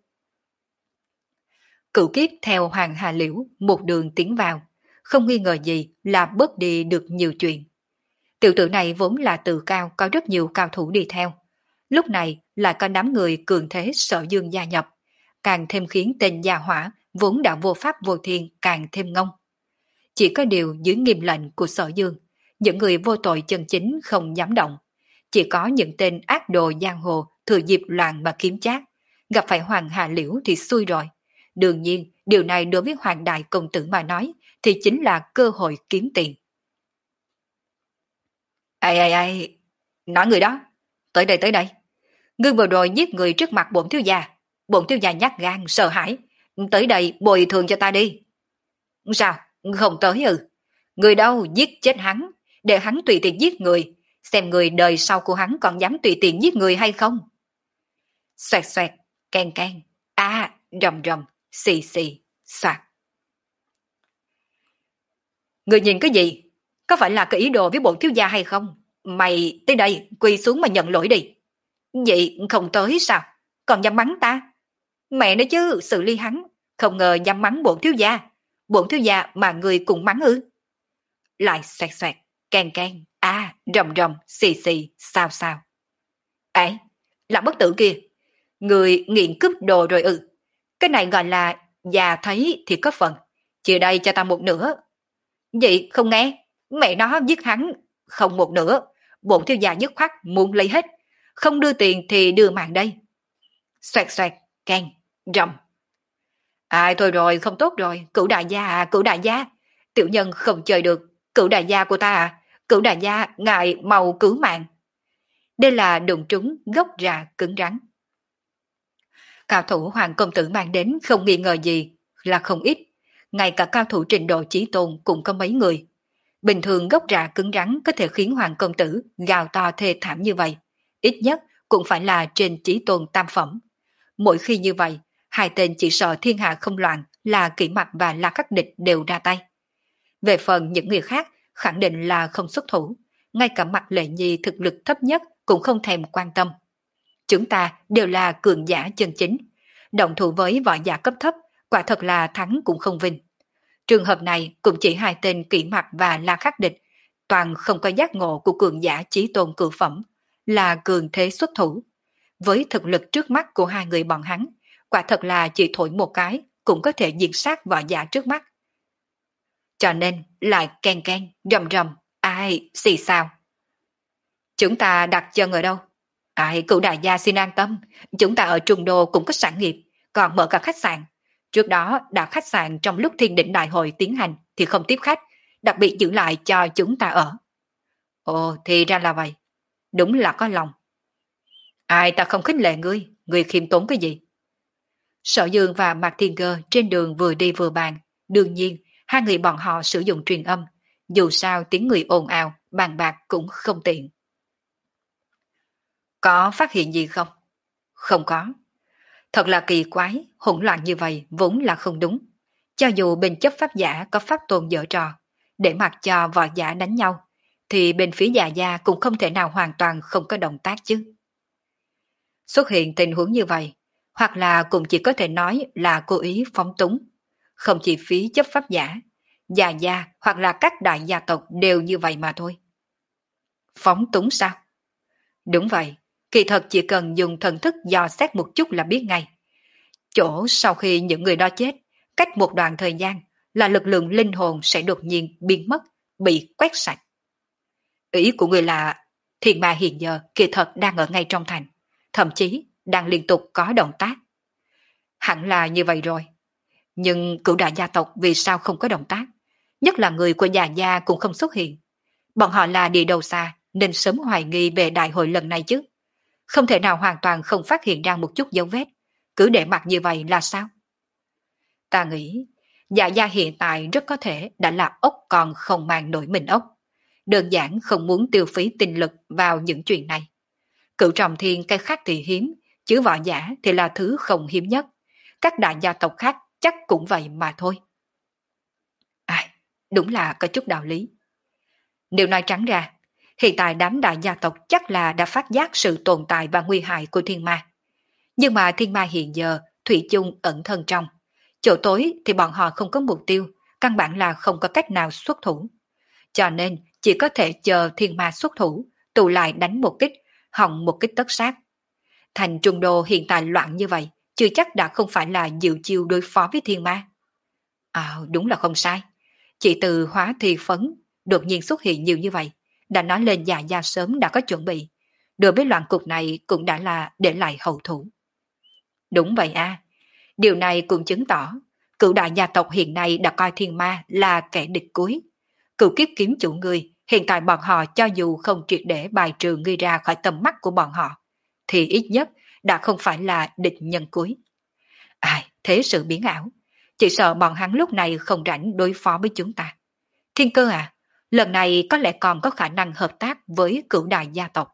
Cửu kiếp theo Hoàng Hà Liễu một đường tiến vào, không nghi ngờ gì là bớt đi được nhiều chuyện. Tiểu tử này vốn là tự cao, có rất nhiều cao thủ đi theo. Lúc này lại có đám người cường thế Sở Dương gia nhập, càng thêm khiến tên gia hỏa vốn đã vô pháp vô thiên càng thêm ngông. Chỉ có điều dưới nghiêm lệnh của Sở Dương, những người vô tội chân chính không dám động. Chỉ có những tên ác đồ giang hồ thừa dịp loạn mà kiếm chác, gặp phải Hoàng Hà Liễu thì xui rồi. Đương nhiên, điều này đối với Hoàng Đại Công Tử mà nói thì chính là cơ hội kiếm tiền. Ê ê ê, nói người đó, tới đây tới đây. Ngươi vừa rồi giết người trước mặt bổn thiếu gia, bổn thiếu gia nhát gan, sợ hãi. Tới đây bồi thường cho ta đi. Sao, không tới ư? Người đâu giết chết hắn, để hắn tùy tiện giết người, xem người đời sau của hắn còn dám tùy tiện giết người hay không. Xoẹt xoẹt, keng keng, à, rầm rầm, xì xì, xoạt. Người nhìn cái gì? Có phải là cái ý đồ với bổn thiếu gia hay không? Mày tới đây, quỳ xuống mà nhận lỗi đi. Vậy không tới sao? Còn dám mắng ta? Mẹ nói chứ, xử lý hắn. Không ngờ dám mắng bổn thiếu gia. Bổn thiếu gia mà người cùng mắng ư? Lại xoẹt xoẹt, keng keng, à, rầm rầm, xì xì, sao sao. Ấy, là bất tử kia. Người nghiện cướp đồ rồi ư? Cái này gọi là già thấy thì có phần. Chia đây cho ta một nửa. Vậy không nghe, mẹ nó giết hắn, không một nửa, bổn thiếu gia dứt khoát muốn lấy hết, không đưa tiền thì đưa mạng đây. Xoẹt xoẹt, keng, rầm. Ai thôi rồi, không tốt rồi, cửu đại gia à, cửu đại gia, tiểu nhân không chơi được, cửu đại gia của ta à, cửu đại gia, ngài mau cứu mạng. Đây là đụng trúng gốc rạ cứng rắn. Cao thủ Hoàng Công Tử mang đến không nghi ngờ gì là không ít, ngay cả cao thủ trình độ chí tôn cũng có mấy người. Bình thường gốc rạ cứng rắn có thể khiến Hoàng Công Tử gào to thê thảm như vậy, ít nhất cũng phải là trên chí tôn tam phẩm. Mỗi khi như vậy, hai tên chỉ sợ thiên hạ không loạn là Kỷ Mặc và La Khắc Địch đều ra tay. Về phần những người khác, khẳng định là không xuất thủ, ngay cả Mạc Lệ Nhi thực lực thấp nhất cũng không thèm quan tâm. Chúng ta đều là cường giả chân chính, động thủ với võ giả cấp thấp, quả thật là thắng cũng không vinh. Trường hợp này cũng chỉ hai tên Kỷ Mặc và La Khắc Địch, toàn không có giác ngộ của cường giả chí tôn cửu phẩm, là cường thế xuất thủ. Với thực lực trước mắt của hai người bọn hắn, quả thật là chỉ thổi một cái cũng có thể diệt sát võ giả trước mắt. Cho nên lại ken ken, rầm rầm, ai, xì sao. Chúng ta đặt chân ở đâu? Ai, cửu đại gia xin an tâm, chúng ta ở Trung Đô cũng có sản nghiệp, còn mở cả khách sạn. Trước đó đã khách sạn trong lúc thiên định đại hội tiến hành thì không tiếp khách, đặc biệt giữ lại cho chúng ta ở. Ồ, thì ra là vậy. Đúng là có lòng. Ai ta không khích lệ ngươi, ngươi khiêm tốn cái gì? Sở Dương và Mạc Thiên Cơ trên đường vừa đi vừa bàn, đương nhiên hai người bọn họ sử dụng truyền âm, dù sao tiếng người ồn ào, bàn bạc cũng không tiện. Có phát hiện gì không? Không có. Thật là kỳ quái, hỗn loạn như vậy vốn là không đúng. Cho dù bên chấp pháp giả có pháp tôn dở trò, để mặc cho võ giả đánh nhau, thì bên phía già gia cũng không thể nào hoàn toàn không có động tác chứ. Xuất hiện tình huống như vậy, hoặc là cũng chỉ có thể nói là cố ý phóng túng. Không chỉ phí chấp pháp giả, già gia hoặc là các đại gia tộc đều như vậy mà thôi. Phóng túng sao? Đúng vậy, kỳ thật chỉ cần dùng thần thức dò xét một chút là biết ngay. Chỗ sau khi những người đó chết, cách một đoạn thời gian là lực lượng linh hồn sẽ đột nhiên biến mất, bị quét sạch. Ý của người là thiên ma hiện giờ kỳ thật đang ở ngay trong thành, thậm chí đang liên tục có động tác. Hẳn là như vậy rồi. Nhưng cửu đại gia tộc vì sao không có động tác? Nhất là người của già gia cũng không xuất hiện. Bọn họ là đi đầu xa nên sớm hoài nghi về đại hội lần này chứ. Không thể nào hoàn toàn không phát hiện ra một chút dấu vết. Cứ để mặc như vậy là sao? Ta nghĩ, dạ gia hiện tại rất có thể đã là ốc còn không mang nổi mình ốc. Đơn giản không muốn tiêu phí tinh lực vào những chuyện này. Cửu trọng thiên cái khác thì hiếm, chứ võ giả thì là thứ không hiếm nhất. Các đại gia tộc khác chắc cũng vậy mà thôi. À, đúng là có chút đạo lý. Nếu nói trắng ra, hiện tại đám đại gia tộc chắc là đã phát giác sự tồn tại và nguy hại của thiên ma. Nhưng mà thiên ma hiện giờ thủy chung ẩn thân trong. Chỗ tối thì bọn họ không có mục tiêu, căn bản là không có cách nào xuất thủ. Cho nên chỉ có thể chờ thiên ma xuất thủ, tụ lại đánh một kích, hòng một kích tất sát. Thành Trung Đô hiện tại loạn như vậy, chưa chắc đã không phải là diệu chiêu đối phó với thiên ma. À, đúng là không sai. Chỉ từ hóa thi phấn, đột nhiên xuất hiện nhiều như vậy, đã nói lên dạ gia sớm đã có chuẩn bị. Đối với loạn cục này cũng đã là để lại hậu thủ. Đúng vậy a. Điều này cũng chứng tỏ, cửu đại gia tộc hiện nay đã coi thiên ma là kẻ địch cuối. Cửu kiếp kiếm chủ người, hiện tại bọn họ cho dù không triệt để bài trừ ngươi ra khỏi tầm mắt của bọn họ, thì ít nhất đã không phải là địch nhân cuối. Ai, thế sự biến ảo. Chỉ sợ bọn hắn lúc này không rảnh đối phó với chúng ta. Thiên Cơ à, lần này có lẽ còn có khả năng hợp tác với cửu đại gia tộc.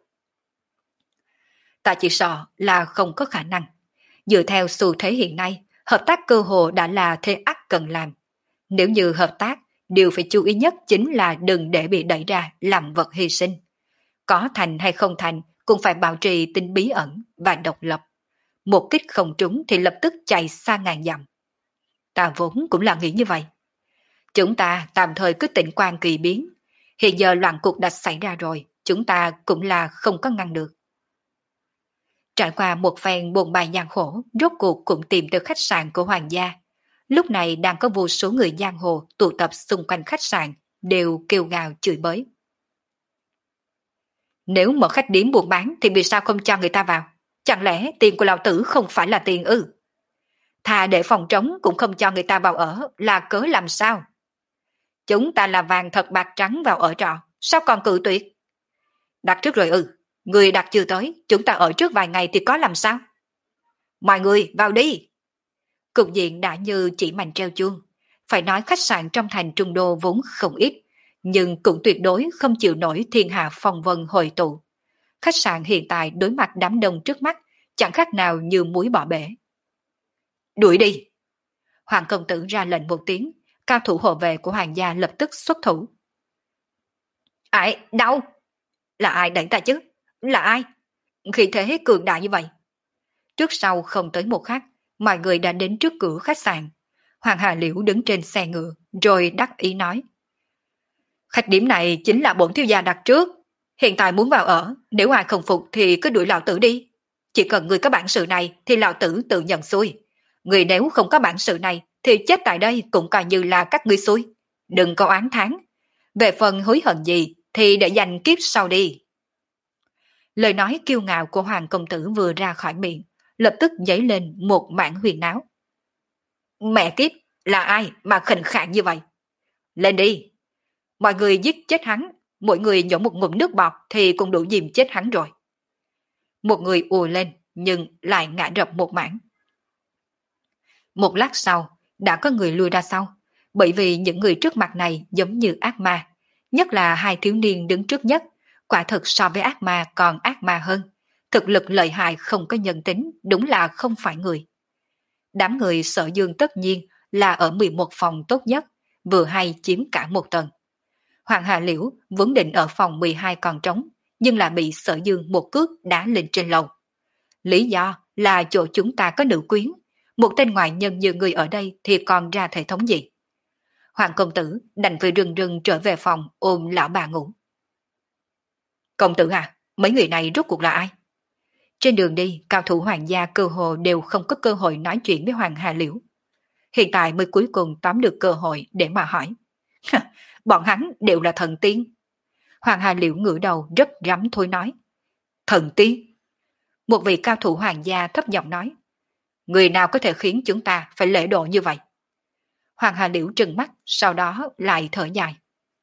Ta chỉ sợ là không có khả năng. Dựa theo xu thế hiện nay, hợp tác cơ hồ đã là thế ắt cần làm. Nếu như hợp tác, điều phải chú ý nhất chính là đừng để bị đẩy ra làm vật hy sinh. Có thành hay không thành cũng phải bảo trì tính bí ẩn và độc lập. Một kích không trúng thì lập tức chạy xa ngàn dặm. Ta vốn cũng là nghĩ như vậy. Chúng ta tạm thời cứ tĩnh quan kỳ biến. Hiện giờ loạn cục đã xảy ra rồi, chúng ta cũng là không có ngăn được. Trải qua một phen buồn bài gian khổ, rốt cuộc cũng tìm được khách sạn của hoàng gia. Lúc này đang có vô số người giang hồ tụ tập xung quanh khách sạn, đều kêu gào chửi bới. Nếu mở khách điếm buôn bán thì vì sao không cho người ta vào? Chẳng lẽ tiền của lão tử không phải là tiền ư? Thà để phòng trống cũng không cho người ta vào ở là cớ làm sao? Chúng ta là vàng thật bạc trắng vào ở trọ, sao còn cự tuyệt? Đặt trước rồi ư? Người đặt chưa tới, chúng ta ở trước vài ngày thì có làm sao? Mọi người vào đi! Cục diện đã như chỉ mành treo chuông. Phải nói khách sạn trong thành Trung Đô vốn không ít, nhưng cũng tuyệt đối không chịu nổi thiên hạ phong vân hội tụ. Khách sạn hiện tại đối mặt đám đông trước mắt, chẳng khác nào như muối bỏ bể. Đuổi đi! Hoàng công tử ra lệnh một tiếng, cao thủ hộ vệ của hoàng gia lập tức xuất thủ. Ai? Đâu? Là ai đẩy ta chứ? Là ai? Khi thế cường đại như vậy. Trước sau không tới một khắc, mọi người đã đến trước cửa khách sạn. Hoàng Hà Liễu đứng trên xe ngựa, rồi đắc ý nói. Khách điểm này chính là bổn thiếu gia đặt trước. Hiện tại muốn vào ở, nếu ai không phục thì cứ đuổi lão tử đi. Chỉ cần người có bản sự này thì lão tử tự nhận xui. Người nếu không có bản sự này thì chết tại đây cũng coi như là các ngươi xui. Đừng có oán thán. Về phần hối hận gì thì để dành kiếp sau đi. Lời nói kiêu ngạo của Hoàng công tử vừa ra khỏi miệng, lập tức dấy lên một mảng huyền náo. Mẹ kiếp, là ai mà khinh khạng như vậy? Lên đi! Mọi người giết chết hắn, mỗi người nhổ một ngụm nước bọt thì cũng đủ dìm chết hắn rồi. Một người ùa lên, nhưng lại ngã rập một mảng. Một lát sau, đã có người lui ra sau, bởi vì những người trước mặt này giống như ác ma, nhất là hai thiếu niên đứng trước nhất, quả thực so với ác ma còn ác ma hơn. Thực lực lợi hại không có nhân tính, đúng là không phải người. Đám người Sở Dương tất nhiên là ở mười một phòng tốt nhất, vừa hay chiếm cả một tầng. Hoàng Hà Liễu vốn định ở phòng mười hai còn trống, nhưng là bị Sở Dương một cước đá lên trên lầu. Lý do là chỗ chúng ta có nữ quyến, một tên ngoại nhân như người ở đây thì còn ra thể thống gì. Hoàng công tử đành phải rừng rừng trở về phòng ôm lão bà ngủ. Công tử à, mấy người này rốt cuộc là ai? Trên đường đi, cao thủ hoàng gia cơ hồ đều không có cơ hội nói chuyện với Hoàng Hà Liễu. Hiện tại mới cuối cùng tóm được cơ hội để mà hỏi. Bọn hắn đều là thần tiên. Hoàng Hà Liễu ngửa đầu rất rắm thôi nói. Thần tiên? Một vị cao thủ hoàng gia thấp giọng nói. Người nào có thể khiến chúng ta phải lễ độ như vậy? Hoàng Hà Liễu trừng mắt, sau đó lại thở dài.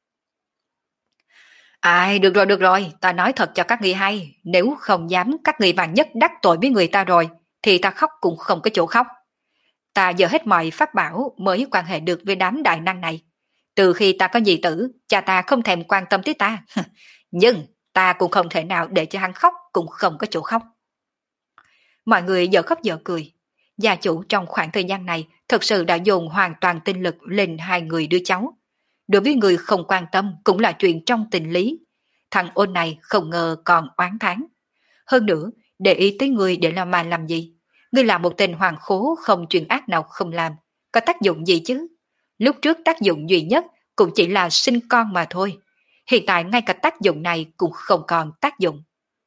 Ai, được rồi, được rồi, ta nói thật cho các ngươi hay, nếu không dám các ngươi vạn nhất đắc tội với người ta rồi, thì ta khóc cũng không có chỗ khóc. Ta giờ hết mọi pháp bảo mới quan hệ được với đám đại năng này. Từ khi ta có nhi tử, cha ta không thèm quan tâm tới ta. Nhưng ta cũng không thể nào để cho hắn khóc cũng không có chỗ khóc. Mọi người giờ khóc giờ cười. Gia chủ trong khoảng thời gian này thật sự đã dồn hoàn toàn tinh lực lên hai người đứa cháu. Đối với người không quan tâm cũng là chuyện trong tình lý. Thằng ôn này không ngờ còn oán thán. Hơn nữa, để ý tới người để làm mà làm gì? Ngươi là một tên hoàng khố không chuyện ác nào không làm. Có tác dụng gì chứ? Lúc trước tác dụng duy nhất cũng chỉ là sinh con mà thôi. Hiện tại ngay cả tác dụng này cũng không còn tác dụng.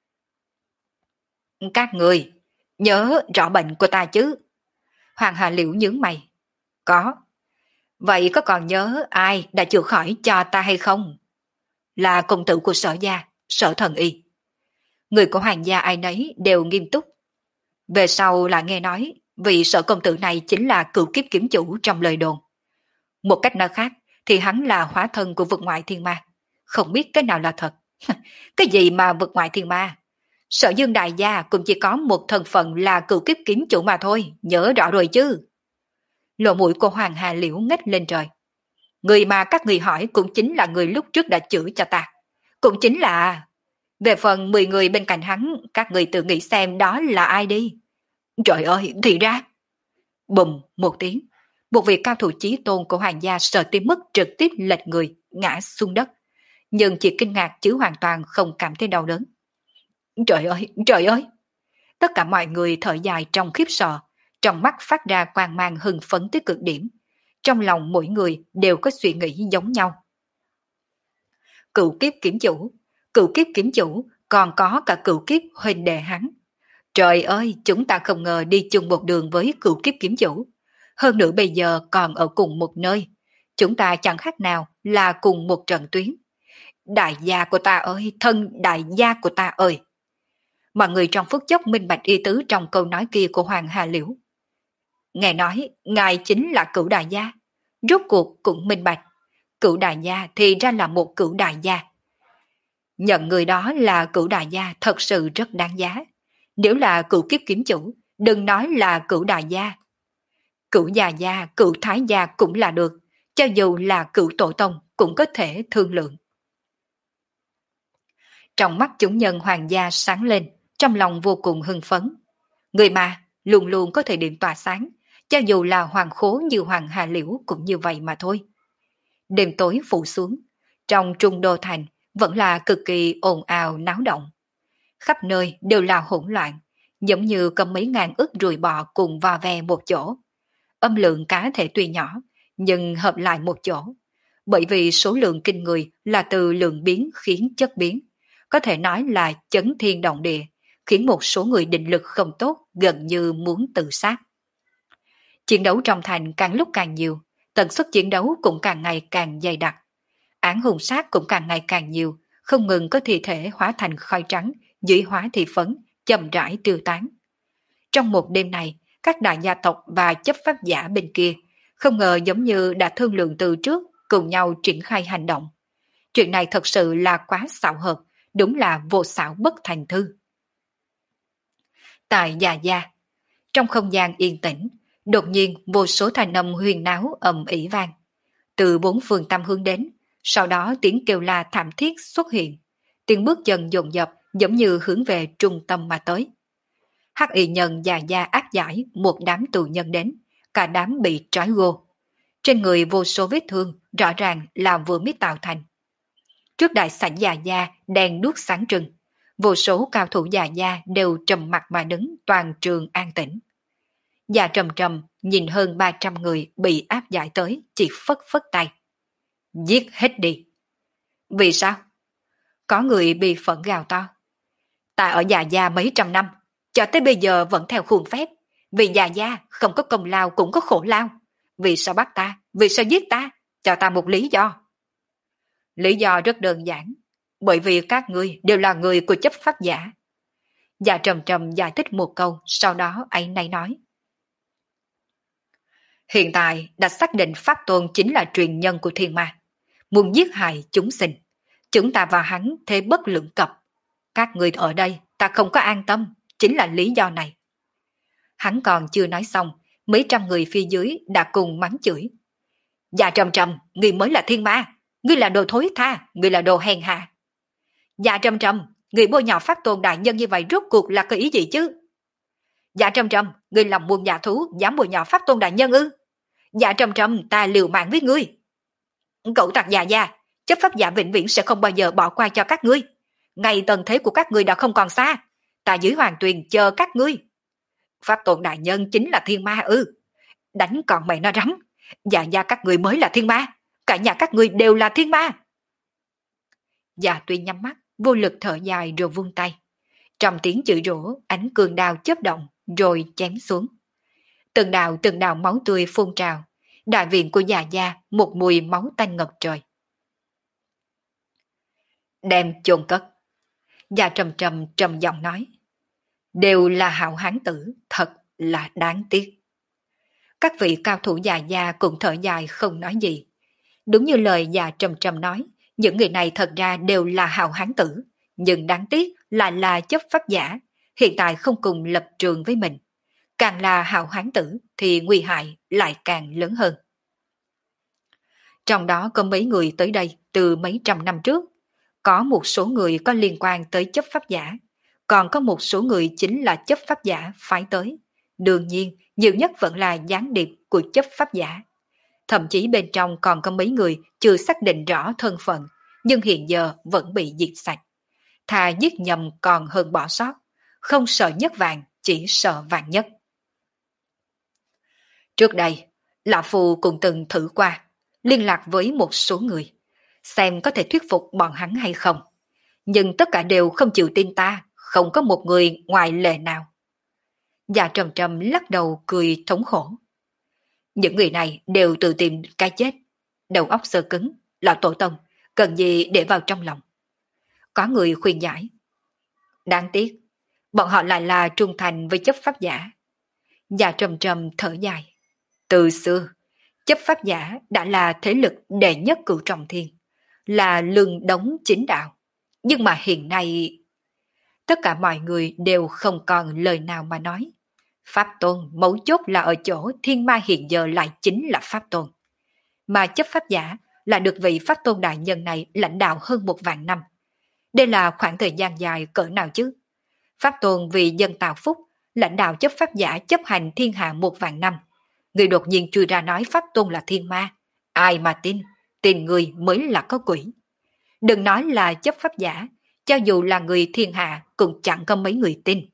Các người, nhớ rõ bệnh của ta chứ? Hoàng Hà Liễu nhướng mày. Có. Vậy có còn nhớ ai đã chữa khỏi cho ta hay không? Là công tử của Sở gia, Sở Thần Y. Người của hoàng gia ai nấy đều nghiêm túc. Về sau là nghe nói vị Sở công tử này chính là cựu kiếp kiếm chủ trong lời đồn. Một cách nói khác thì hắn là hóa thân của vực ngoại thiên ma. Không biết cái nào là thật. Cái gì mà vực ngoại thiên ma? Sở Dương đại gia cũng chỉ có một thân phận là cựu kiếp kiếm chủ mà thôi, nhớ rõ rồi chứ. Lỗ mũi của Hoàng Hà Liễu ngách lên trời. Người mà các người hỏi cũng chính là người lúc trước đã chửi cho ta. Cũng chính là... Về phần mười người bên cạnh hắn, các người tự nghĩ xem đó là ai đi. Trời ơi, thì ra... Bùm một tiếng, một vị cao thủ chí tôn của hoàng gia sợ tim mất trực tiếp lệch người, ngã xuống đất. Nhưng chỉ kinh ngạc chứ hoàn toàn không cảm thấy đau đớn. Trời ơi, trời ơi! Tất cả mọi người thở dài trong khiếp sợ, trong mắt phát ra quang mang hưng phấn tới cực điểm. Trong lòng mỗi người đều có suy nghĩ giống nhau. Cựu kiếp kiếm chủ, cựu kiếp kiếm chủ, còn có cả cựu kiếp huynh đệ hắn. Trời ơi, chúng ta không ngờ đi chung một đường với cựu kiếp kiếm chủ. Hơn nữa bây giờ còn ở cùng một nơi. Chúng ta chẳng khác nào là cùng một trận tuyến. Đại gia của ta ơi, thân đại gia của ta ơi! Mọi người trong phút chốc minh bạch ý tứ trong câu nói kia của Hoàng Hà Liễu. Nghe nói, ngài chính là cửu đại gia. Rốt cuộc cũng minh bạch. Cửu đại gia thì ra là một cửu đại gia. Nhận người đó là cửu đại gia thật sự rất đáng giá. Nếu là cửu kiếp kiếm chủ, đừng nói là cửu đại gia. Cửu già gia, cửu thái gia cũng là được. Cho dù là cửu tổ tông cũng có thể thương lượng. Trong mắt chúng nhân hoàng gia sáng lên, trong lòng vô cùng hưng phấn. Người mà luôn luôn có thời điểm tỏa sáng, cho dù là hoàng khố như Hoàng Hà Liễu cũng như vậy mà thôi. Đêm tối phủ xuống, trong trung đô thành vẫn là cực kỳ ồn ào náo động. Khắp nơi đều là hỗn loạn, giống như có mấy ngàn ức ruồi bò cùng vo ve một chỗ. Âm lượng cá thể tuy nhỏ, nhưng hợp lại một chỗ. Bởi vì số lượng kinh người là từ lượng biến khiến chất biến, có thể nói là chấn thiên động địa, khiến một số người định lực không tốt gần như muốn tự sát. Chiến đấu trong thành càng lúc càng nhiều, tần suất chiến đấu cũng càng ngày càng dày đặc. Án hùng sát cũng càng ngày càng nhiều, không ngừng có thi thể hóa thành khói trắng, dưới hóa thị phấn, chậm rãi tiêu tán. Trong một đêm này, các đại gia tộc và chấp pháp giả bên kia không ngờ giống như đã thương lượng từ trước, cùng nhau triển khai hành động. Chuyện này thật sự là quá xảo hợp, đúng là vô xảo bất thành thư. Tại Già Gia, trong không gian yên tĩnh, Đột nhiên vô số thanh âm huyền náo ầm ĩ vang, từ bốn phương tám hướng đến, sau đó tiếng kêu la thảm thiết xuất hiện, tiếng bước chân dồn dập giống như hướng về trung tâm mà tới. Hắc y nhân già da ác giải một đám tù nhân đến, cả đám bị trói gô. Trên người vô số vết thương rõ ràng là vừa mới tạo thành. Trước đại sảnh già da đèn đuốc sáng trưng, vô số cao thủ già da đều trầm mặt mà đứng, toàn trường an tĩnh. Già trầm trầm nhìn hơn ba trăm người bị áp giải tới, chỉ phất phất tay. Giết hết đi. Vì sao? Có người bị phẫn gào to. Ta ở già gia mấy trăm năm, cho tới bây giờ vẫn theo khuôn phép. Vì già gia không có công lao cũng có khổ lao. Vì sao bắt ta? Vì sao giết ta? Cho ta một lý do. Lý do rất đơn giản. Bởi vì các ngươi đều là người của chấp pháp giả. Già trầm trầm giải thích một câu, sau đó ấy nay nói. Hiện tại đã xác định Pháp Tôn chính là truyền nhân của thiên ma. Muốn giết hại chúng sinh. Chúng ta và hắn thế bất lưỡng cập. Các người ở đây ta không có an tâm, chính là lý do này. Hắn còn chưa nói xong, mấy trăm người phía dưới đã cùng mắng chửi. Dạ trầm trầm, ngươi mới là thiên ma, ngươi là đồ thối tha, ngươi là đồ hèn hạ. Dạ trầm trầm, ngươi bôi nhọ Pháp Tôn đại nhân như vậy rốt cuộc là cái ý gì chứ? Dạ trầm trầm, ngươi lòng buôn dạ thú, dám bôi nhọ Pháp Tôn đại nhân ư? Dạ trầm trầm, ta liều mạng với ngươi. Cậu tặc già già, chấp pháp giả vĩnh viễn sẽ không bao giờ bỏ qua cho các ngươi. Ngày tần thế của các ngươi đã không còn xa, ta dưới hoàng tuyền chờ các ngươi. Pháp Tôn đại nhân chính là thiên ma ư? Đánh còn mày nó rắm, dạ gia các ngươi mới là thiên ma, cả nhà các ngươi đều là thiên ma. Dạ tuy nhắm mắt, vô lực thở dài rồi vung tay. Trong tiếng chửi rủa, ánh cường đao chớp động rồi chém xuống. Từng đạo từng đạo máu tươi phun trào, đại viện của già gia một mùi máu tanh ngập trời. Đem chôn cất. Già trầm trầm trầm giọng nói. Đều là hảo hán tử, thật là đáng tiếc. Các vị cao thủ già gia cũng thở dài không nói gì. Đúng như lời già trầm trầm nói, những người này thật ra đều là hảo hán tử, nhưng đáng tiếc lại là chấp pháp giả, hiện tại không cùng lập trường với mình. Càng là hảo hán tử thì nguy hại lại càng lớn hơn. Trong đó có mấy người tới đây từ mấy trăm năm trước, có một số người có liên quan tới chấp pháp giả, còn có một số người chính là chấp pháp giả phái tới. Đương nhiên, nhiều nhất vẫn là gián điệp của chấp pháp giả. Thậm chí bên trong còn có mấy người chưa xác định rõ thân phận, nhưng hiện giờ vẫn bị diệt sạch. Thà giết nhầm còn hơn bỏ sót, không sợ nhất vàng, chỉ sợ vàng nhất. Trước đây, Lão Phu cũng từng thử qua, liên lạc với một số người, xem có thể thuyết phục bọn hắn hay không. Nhưng tất cả đều không chịu tin ta, không có một người ngoài lệ nào. Dạ trầm trầm lắc đầu cười thống khổ. Những người này đều tự tìm cái chết, đầu óc sơ cứng, là tổ tông, cần gì để vào trong lòng. Có người khuyên giải. Đáng tiếc, bọn họ lại là trung thành với chấp pháp giả. Dạ trầm trầm thở dài. Từ xưa, chấp pháp giả đã là thế lực đệ nhất cửu trọng thiên, là lưng đống chính đạo. Nhưng mà hiện nay, tất cả mọi người đều không còn lời nào mà nói. Pháp Tôn mấu chốt là ở chỗ thiên ma hiện giờ lại chính là Pháp Tôn. Mà chấp pháp giả là được vị Pháp Tôn đại nhân này lãnh đạo hơn một vạn năm. Đây là khoảng thời gian dài cỡ nào chứ? Pháp Tôn vì dân tạo phúc, lãnh đạo chấp pháp giả chấp hành thiên hạ một vạn năm. Người đột nhiên chui ra nói Pháp Tôn là thiên ma. Ai mà tin? Tin người mới là có quỷ. Đừng nói là chấp pháp giả, cho dù là người thiên hạ cũng chẳng có mấy người tin.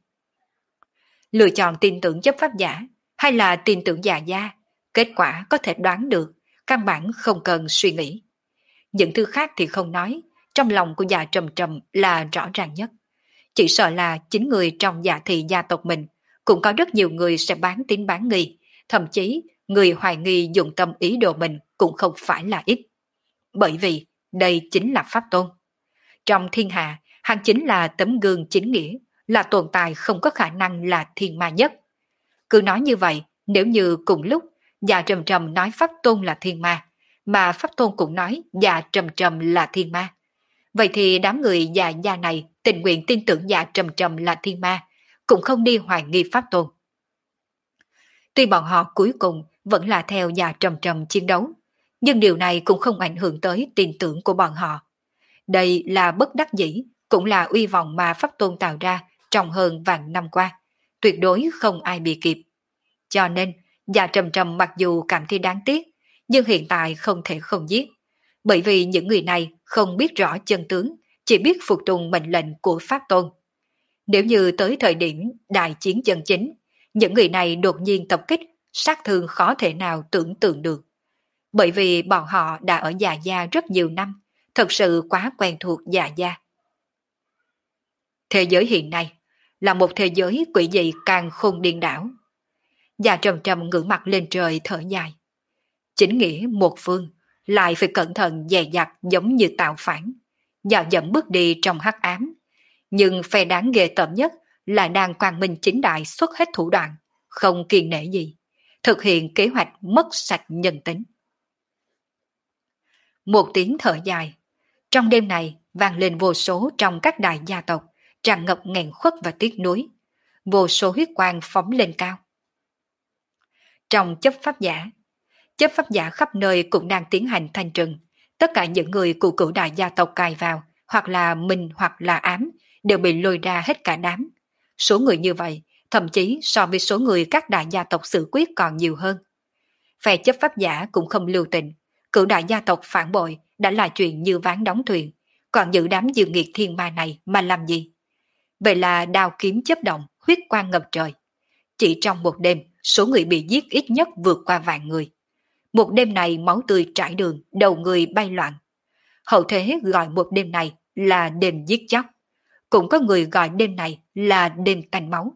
Lựa chọn tin tưởng chấp pháp giả hay là tin tưởng già gia, kết quả có thể đoán được, căn bản không cần suy nghĩ. Những thứ khác thì không nói, trong lòng của già trầm trầm là rõ ràng nhất. Chỉ sợ là chính người trong dạ thị gia tộc mình, cũng có rất nhiều người sẽ bán tín bán nghi, thậm chí người hoài nghi dụng tâm ý đồ mình cũng không phải là ít. Bởi vì đây chính là Pháp Tôn. Trong thiên hạ, hắn chính là tấm gương chính nghĩa, là tồn tại không có khả năng là thiên ma nhất. Cứ nói như vậy, nếu như cùng lúc già trầm trầm nói Pháp Tôn là thiên ma, mà Pháp Tôn cũng nói già trầm trầm là thiên ma, vậy thì đám người già gia này tình nguyện tin tưởng già trầm trầm là thiên ma, cũng không đi hoài nghi Pháp Tôn. Tuy bọn họ cuối cùng vẫn là theo Dạ Trầm Trầm chiến đấu, nhưng điều này cũng không ảnh hưởng tới tin tưởng của bọn họ. Đây là bất đắc dĩ, cũng là uy vọng mà Pháp Tôn tạo ra trong hơn vạn năm qua. Tuyệt đối không ai bị kịp. Cho nên, Dạ Trầm Trầm mặc dù cảm thấy đáng tiếc, nhưng hiện tại không thể không giết. Bởi vì những người này không biết rõ chân tướng, chỉ biết phục tùng mệnh lệnh của Pháp Tôn. Nếu như tới thời điểm đại chiến chân chính, những người này đột nhiên tập kích, sát thương khó thể nào tưởng tượng được. Bởi vì bọn họ đã ở Dạ Gia rất nhiều năm, thật sự quá quen thuộc Dạ Gia. Thế giới hiện nay là một thế giới quỷ dị càng khôn điên đảo. Dạ Trầm Trầm ngửa mặt lên trời thở dài. Chính nghĩa một phương lại phải cẩn thận dè dặt giống như tạo phản, dạo dẫm bước đi trong hắc ám. Nhưng phe đáng ghê tởm nhất là đang quang minh chính đại xuất hết thủ đoạn, không kiêng nể gì, thực hiện kế hoạch mất sạch nhân tính. Một tiếng thở dài, trong đêm này vang lên vô số trong các đại gia tộc, tràn ngập nghẹn khuất và tiếc nuối. Vô số huyết quang phóng lên cao. Trong chấp pháp giả, chấp pháp giả khắp nơi cũng đang tiến hành thanh trừng. Tất cả những người của cửu đại gia tộc cài vào, hoặc là minh hoặc là ám, đều bị lôi ra hết cả đám. Số người như vậy, thậm chí so với số người các đại gia tộc xử quyết còn nhiều hơn. Phe chấp pháp giả cũng không lưu tình. Cửu đại gia tộc phản bội đã là chuyện như ván đóng thuyền, còn giữ đám dương nghiệt thiên ma này mà làm gì? Vậy là đao kiếm chấp động, huyết quang ngập trời. Chỉ trong một đêm, số người bị giết ít nhất vượt qua vạn người. Một đêm này máu tươi trải đường, đầu người bay loạn. Hậu thế gọi một đêm này là đêm giết chóc. Cũng có người gọi đêm này là đêm tanh máu.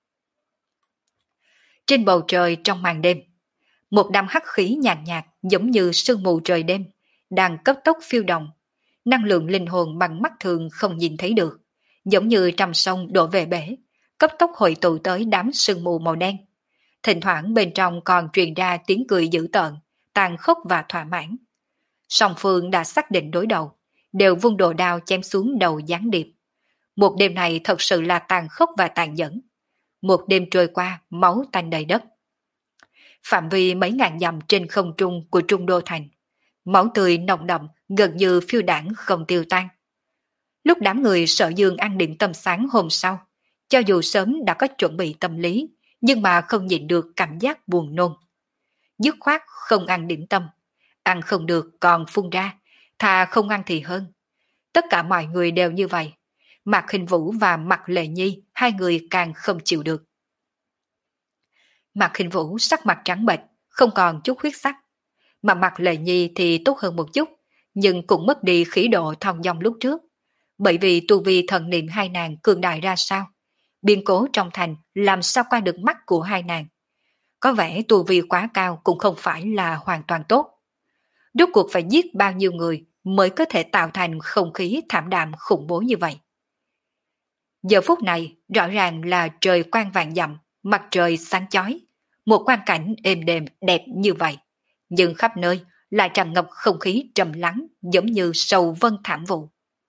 Trên bầu trời trong màn đêm, một đám hắc khí nhàn nhạt, nhạt giống như sương mù trời đêm, đang cấp tốc phiêu động. Năng lượng linh hồn bằng mắt thường không nhìn thấy được, giống như trăm sông đổ về bể, cấp tốc hội tụ tới đám sương mù màu đen. Thỉnh thoảng bên trong còn truyền ra tiếng cười dữ tợn, tàn khốc và thỏa mãn. Song phương đã xác định đối đầu, đều vung đồ đao chém xuống đầu gián điệp. Một đêm này thật sự là tàn khốc và tàn nhẫn. Một đêm trôi qua, máu tanh đầy đất. Phạm vi mấy ngàn dặm trên không trung của Trung Đô Thành, máu tươi nồng đậm gần như phiêu đảng không tiêu tan. Lúc đám người Sở Dương ăn điểm tâm sáng hôm sau, cho dù sớm đã có chuẩn bị tâm lý, nhưng mà không nhịn được cảm giác buồn nôn. Dứt khoát không ăn điểm tâm, ăn không được còn phun ra, thà không ăn thì hơn. Tất cả mọi người đều như vậy. Mạc Hình Vũ và Mạc Lệ Nhi, hai người càng không chịu được. Mạc Hình Vũ sắc mặt trắng bệch, không còn chút huyết sắc. Mà Mạc Lệ Nhi thì tốt hơn một chút, nhưng cũng mất đi khí độ thong dong lúc trước. Bởi vì tu vi thần niệm hai nàng cường đại ra sao, biến cố trong thành làm sao qua được mắt của hai nàng. Có vẻ tu vi quá cao cũng không phải là hoàn toàn tốt. Rốt cuộc phải giết bao nhiêu người mới có thể tạo thành không khí thảm đạm khủng bố như vậy. Giờ phút này rõ ràng là trời quang vàng dặm, mặt trời sáng chói, một quang cảnh êm đềm đẹp như vậy, nhưng khắp nơi lại tràn ngập không khí trầm lắng giống như sầu vân thảm vụ.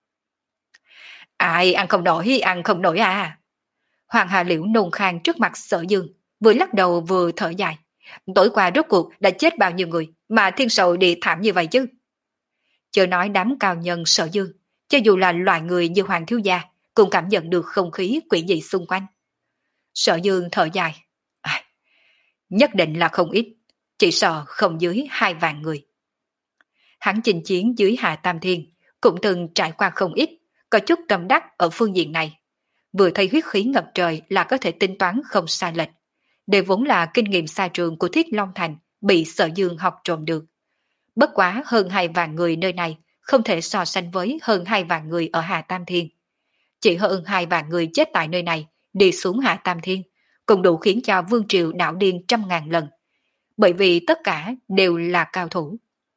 Ai ăn không nổi, ăn không nổi à? Hoàng Hà Liễu nôn khan trước mặt Sở Dương, vừa lắc đầu vừa thở dài. Tối qua rốt cuộc đã chết bao nhiêu người mà thiên sầu địa thảm như vậy chứ? Chờ nói đám cao nhân Sở Dương, cho dù là loại người như Hoàng Thiếu Gia, cũng cảm nhận được không khí quỷ dị xung quanh. Sở Dương thở dài. À, nhất định là không ít, chỉ sợ không dưới hai vạn người. Hắn chinh chiến dưới Hạ Tam Thiên, cũng từng trải qua không ít, có chút tâm đắc ở phương diện này. Vừa thấy huyết khí ngập trời là có thể tính toán không sai lệch. Đây vốn là kinh nghiệm xa trường của Thiết Long Thành, bị Sở Dương học trộm được. Bất quá hơn hai vạn người nơi này không thể so sánh với hơn hai vạn người ở Hạ Tam Thiên. Chỉ hơn hai vạn người chết tại nơi này đi xuống Hạ Tam Thiên cũng đủ khiến cho Vương Triều đảo điên trăm ngàn lần. Bởi vì tất cả đều là cao thủ.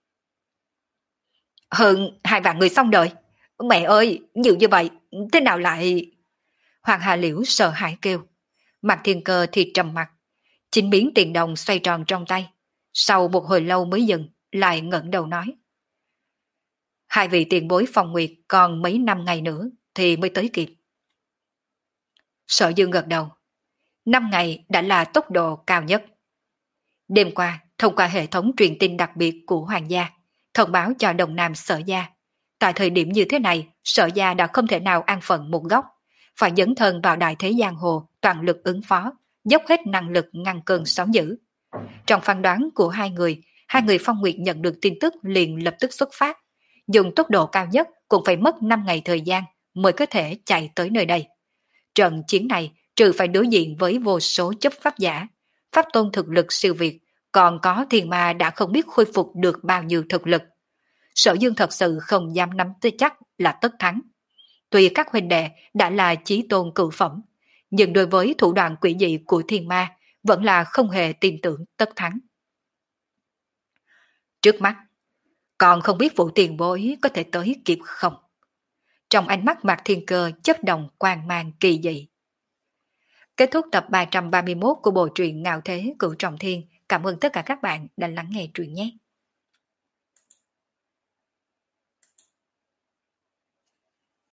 Hơn hai vạn người xong đời. Mẹ ơi, nhiều như vậy, thế nào lại... Hoàng Hà Liễu sợ hãi kêu. Mạc Thiên Cơ thì trầm mặt. Chính biến tiền đồng xoay tròn trong tay. Sau một hồi lâu mới dừng, lại ngẩng đầu nói. Hai vị tiền bối Phong Nguyệt còn mấy năm ngày nữa thì mới tới kịp. Sở Dương gật đầu. Năm ngày đã là tốc độ cao nhất. Đêm qua, thông qua hệ thống truyền tin đặc biệt của Hoàng gia, thông báo cho Đồng Nam Sở gia. Tại thời điểm như thế này, Sở gia đã không thể nào an phận một góc, phải dấn thân vào đại thế giang hồ, toàn lực ứng phó, dốc hết năng lực ngăn cơn sóng dữ. Trong phán đoán của hai người, hai người Phong Nguyệt nhận được tin tức liền lập tức xuất phát, dùng tốc độ cao nhất cũng phải mất năm ngày thời gian mới có thể chạy tới nơi đây. Trận chiến này trừ phải đối diện với vô số chấp pháp giả, pháp tôn thực lực siêu việt, còn có thiên ma đã không biết khôi phục được bao nhiêu thực lực. Sở Dương thật sự không dám nắm tới chắc là tất thắng. Tuy các huynh đệ đã là chí tôn cửu phẩm, nhưng đối với thủ đoạn quỷ dị của thiên ma vẫn là không hề tin tưởng tất thắng. Trước mắt, còn không biết vụ tiền bối có thể tới kịp không? Trong ánh mắt Mạc Thiên Cơ chấp động quang mang kỳ dị. Kết thúc tập ba trăm ba mươi mốt của bộ truyện Ngạo Thế Cửu Trọng Thiên. Cảm ơn tất cả các bạn đã lắng nghe truyện nhé.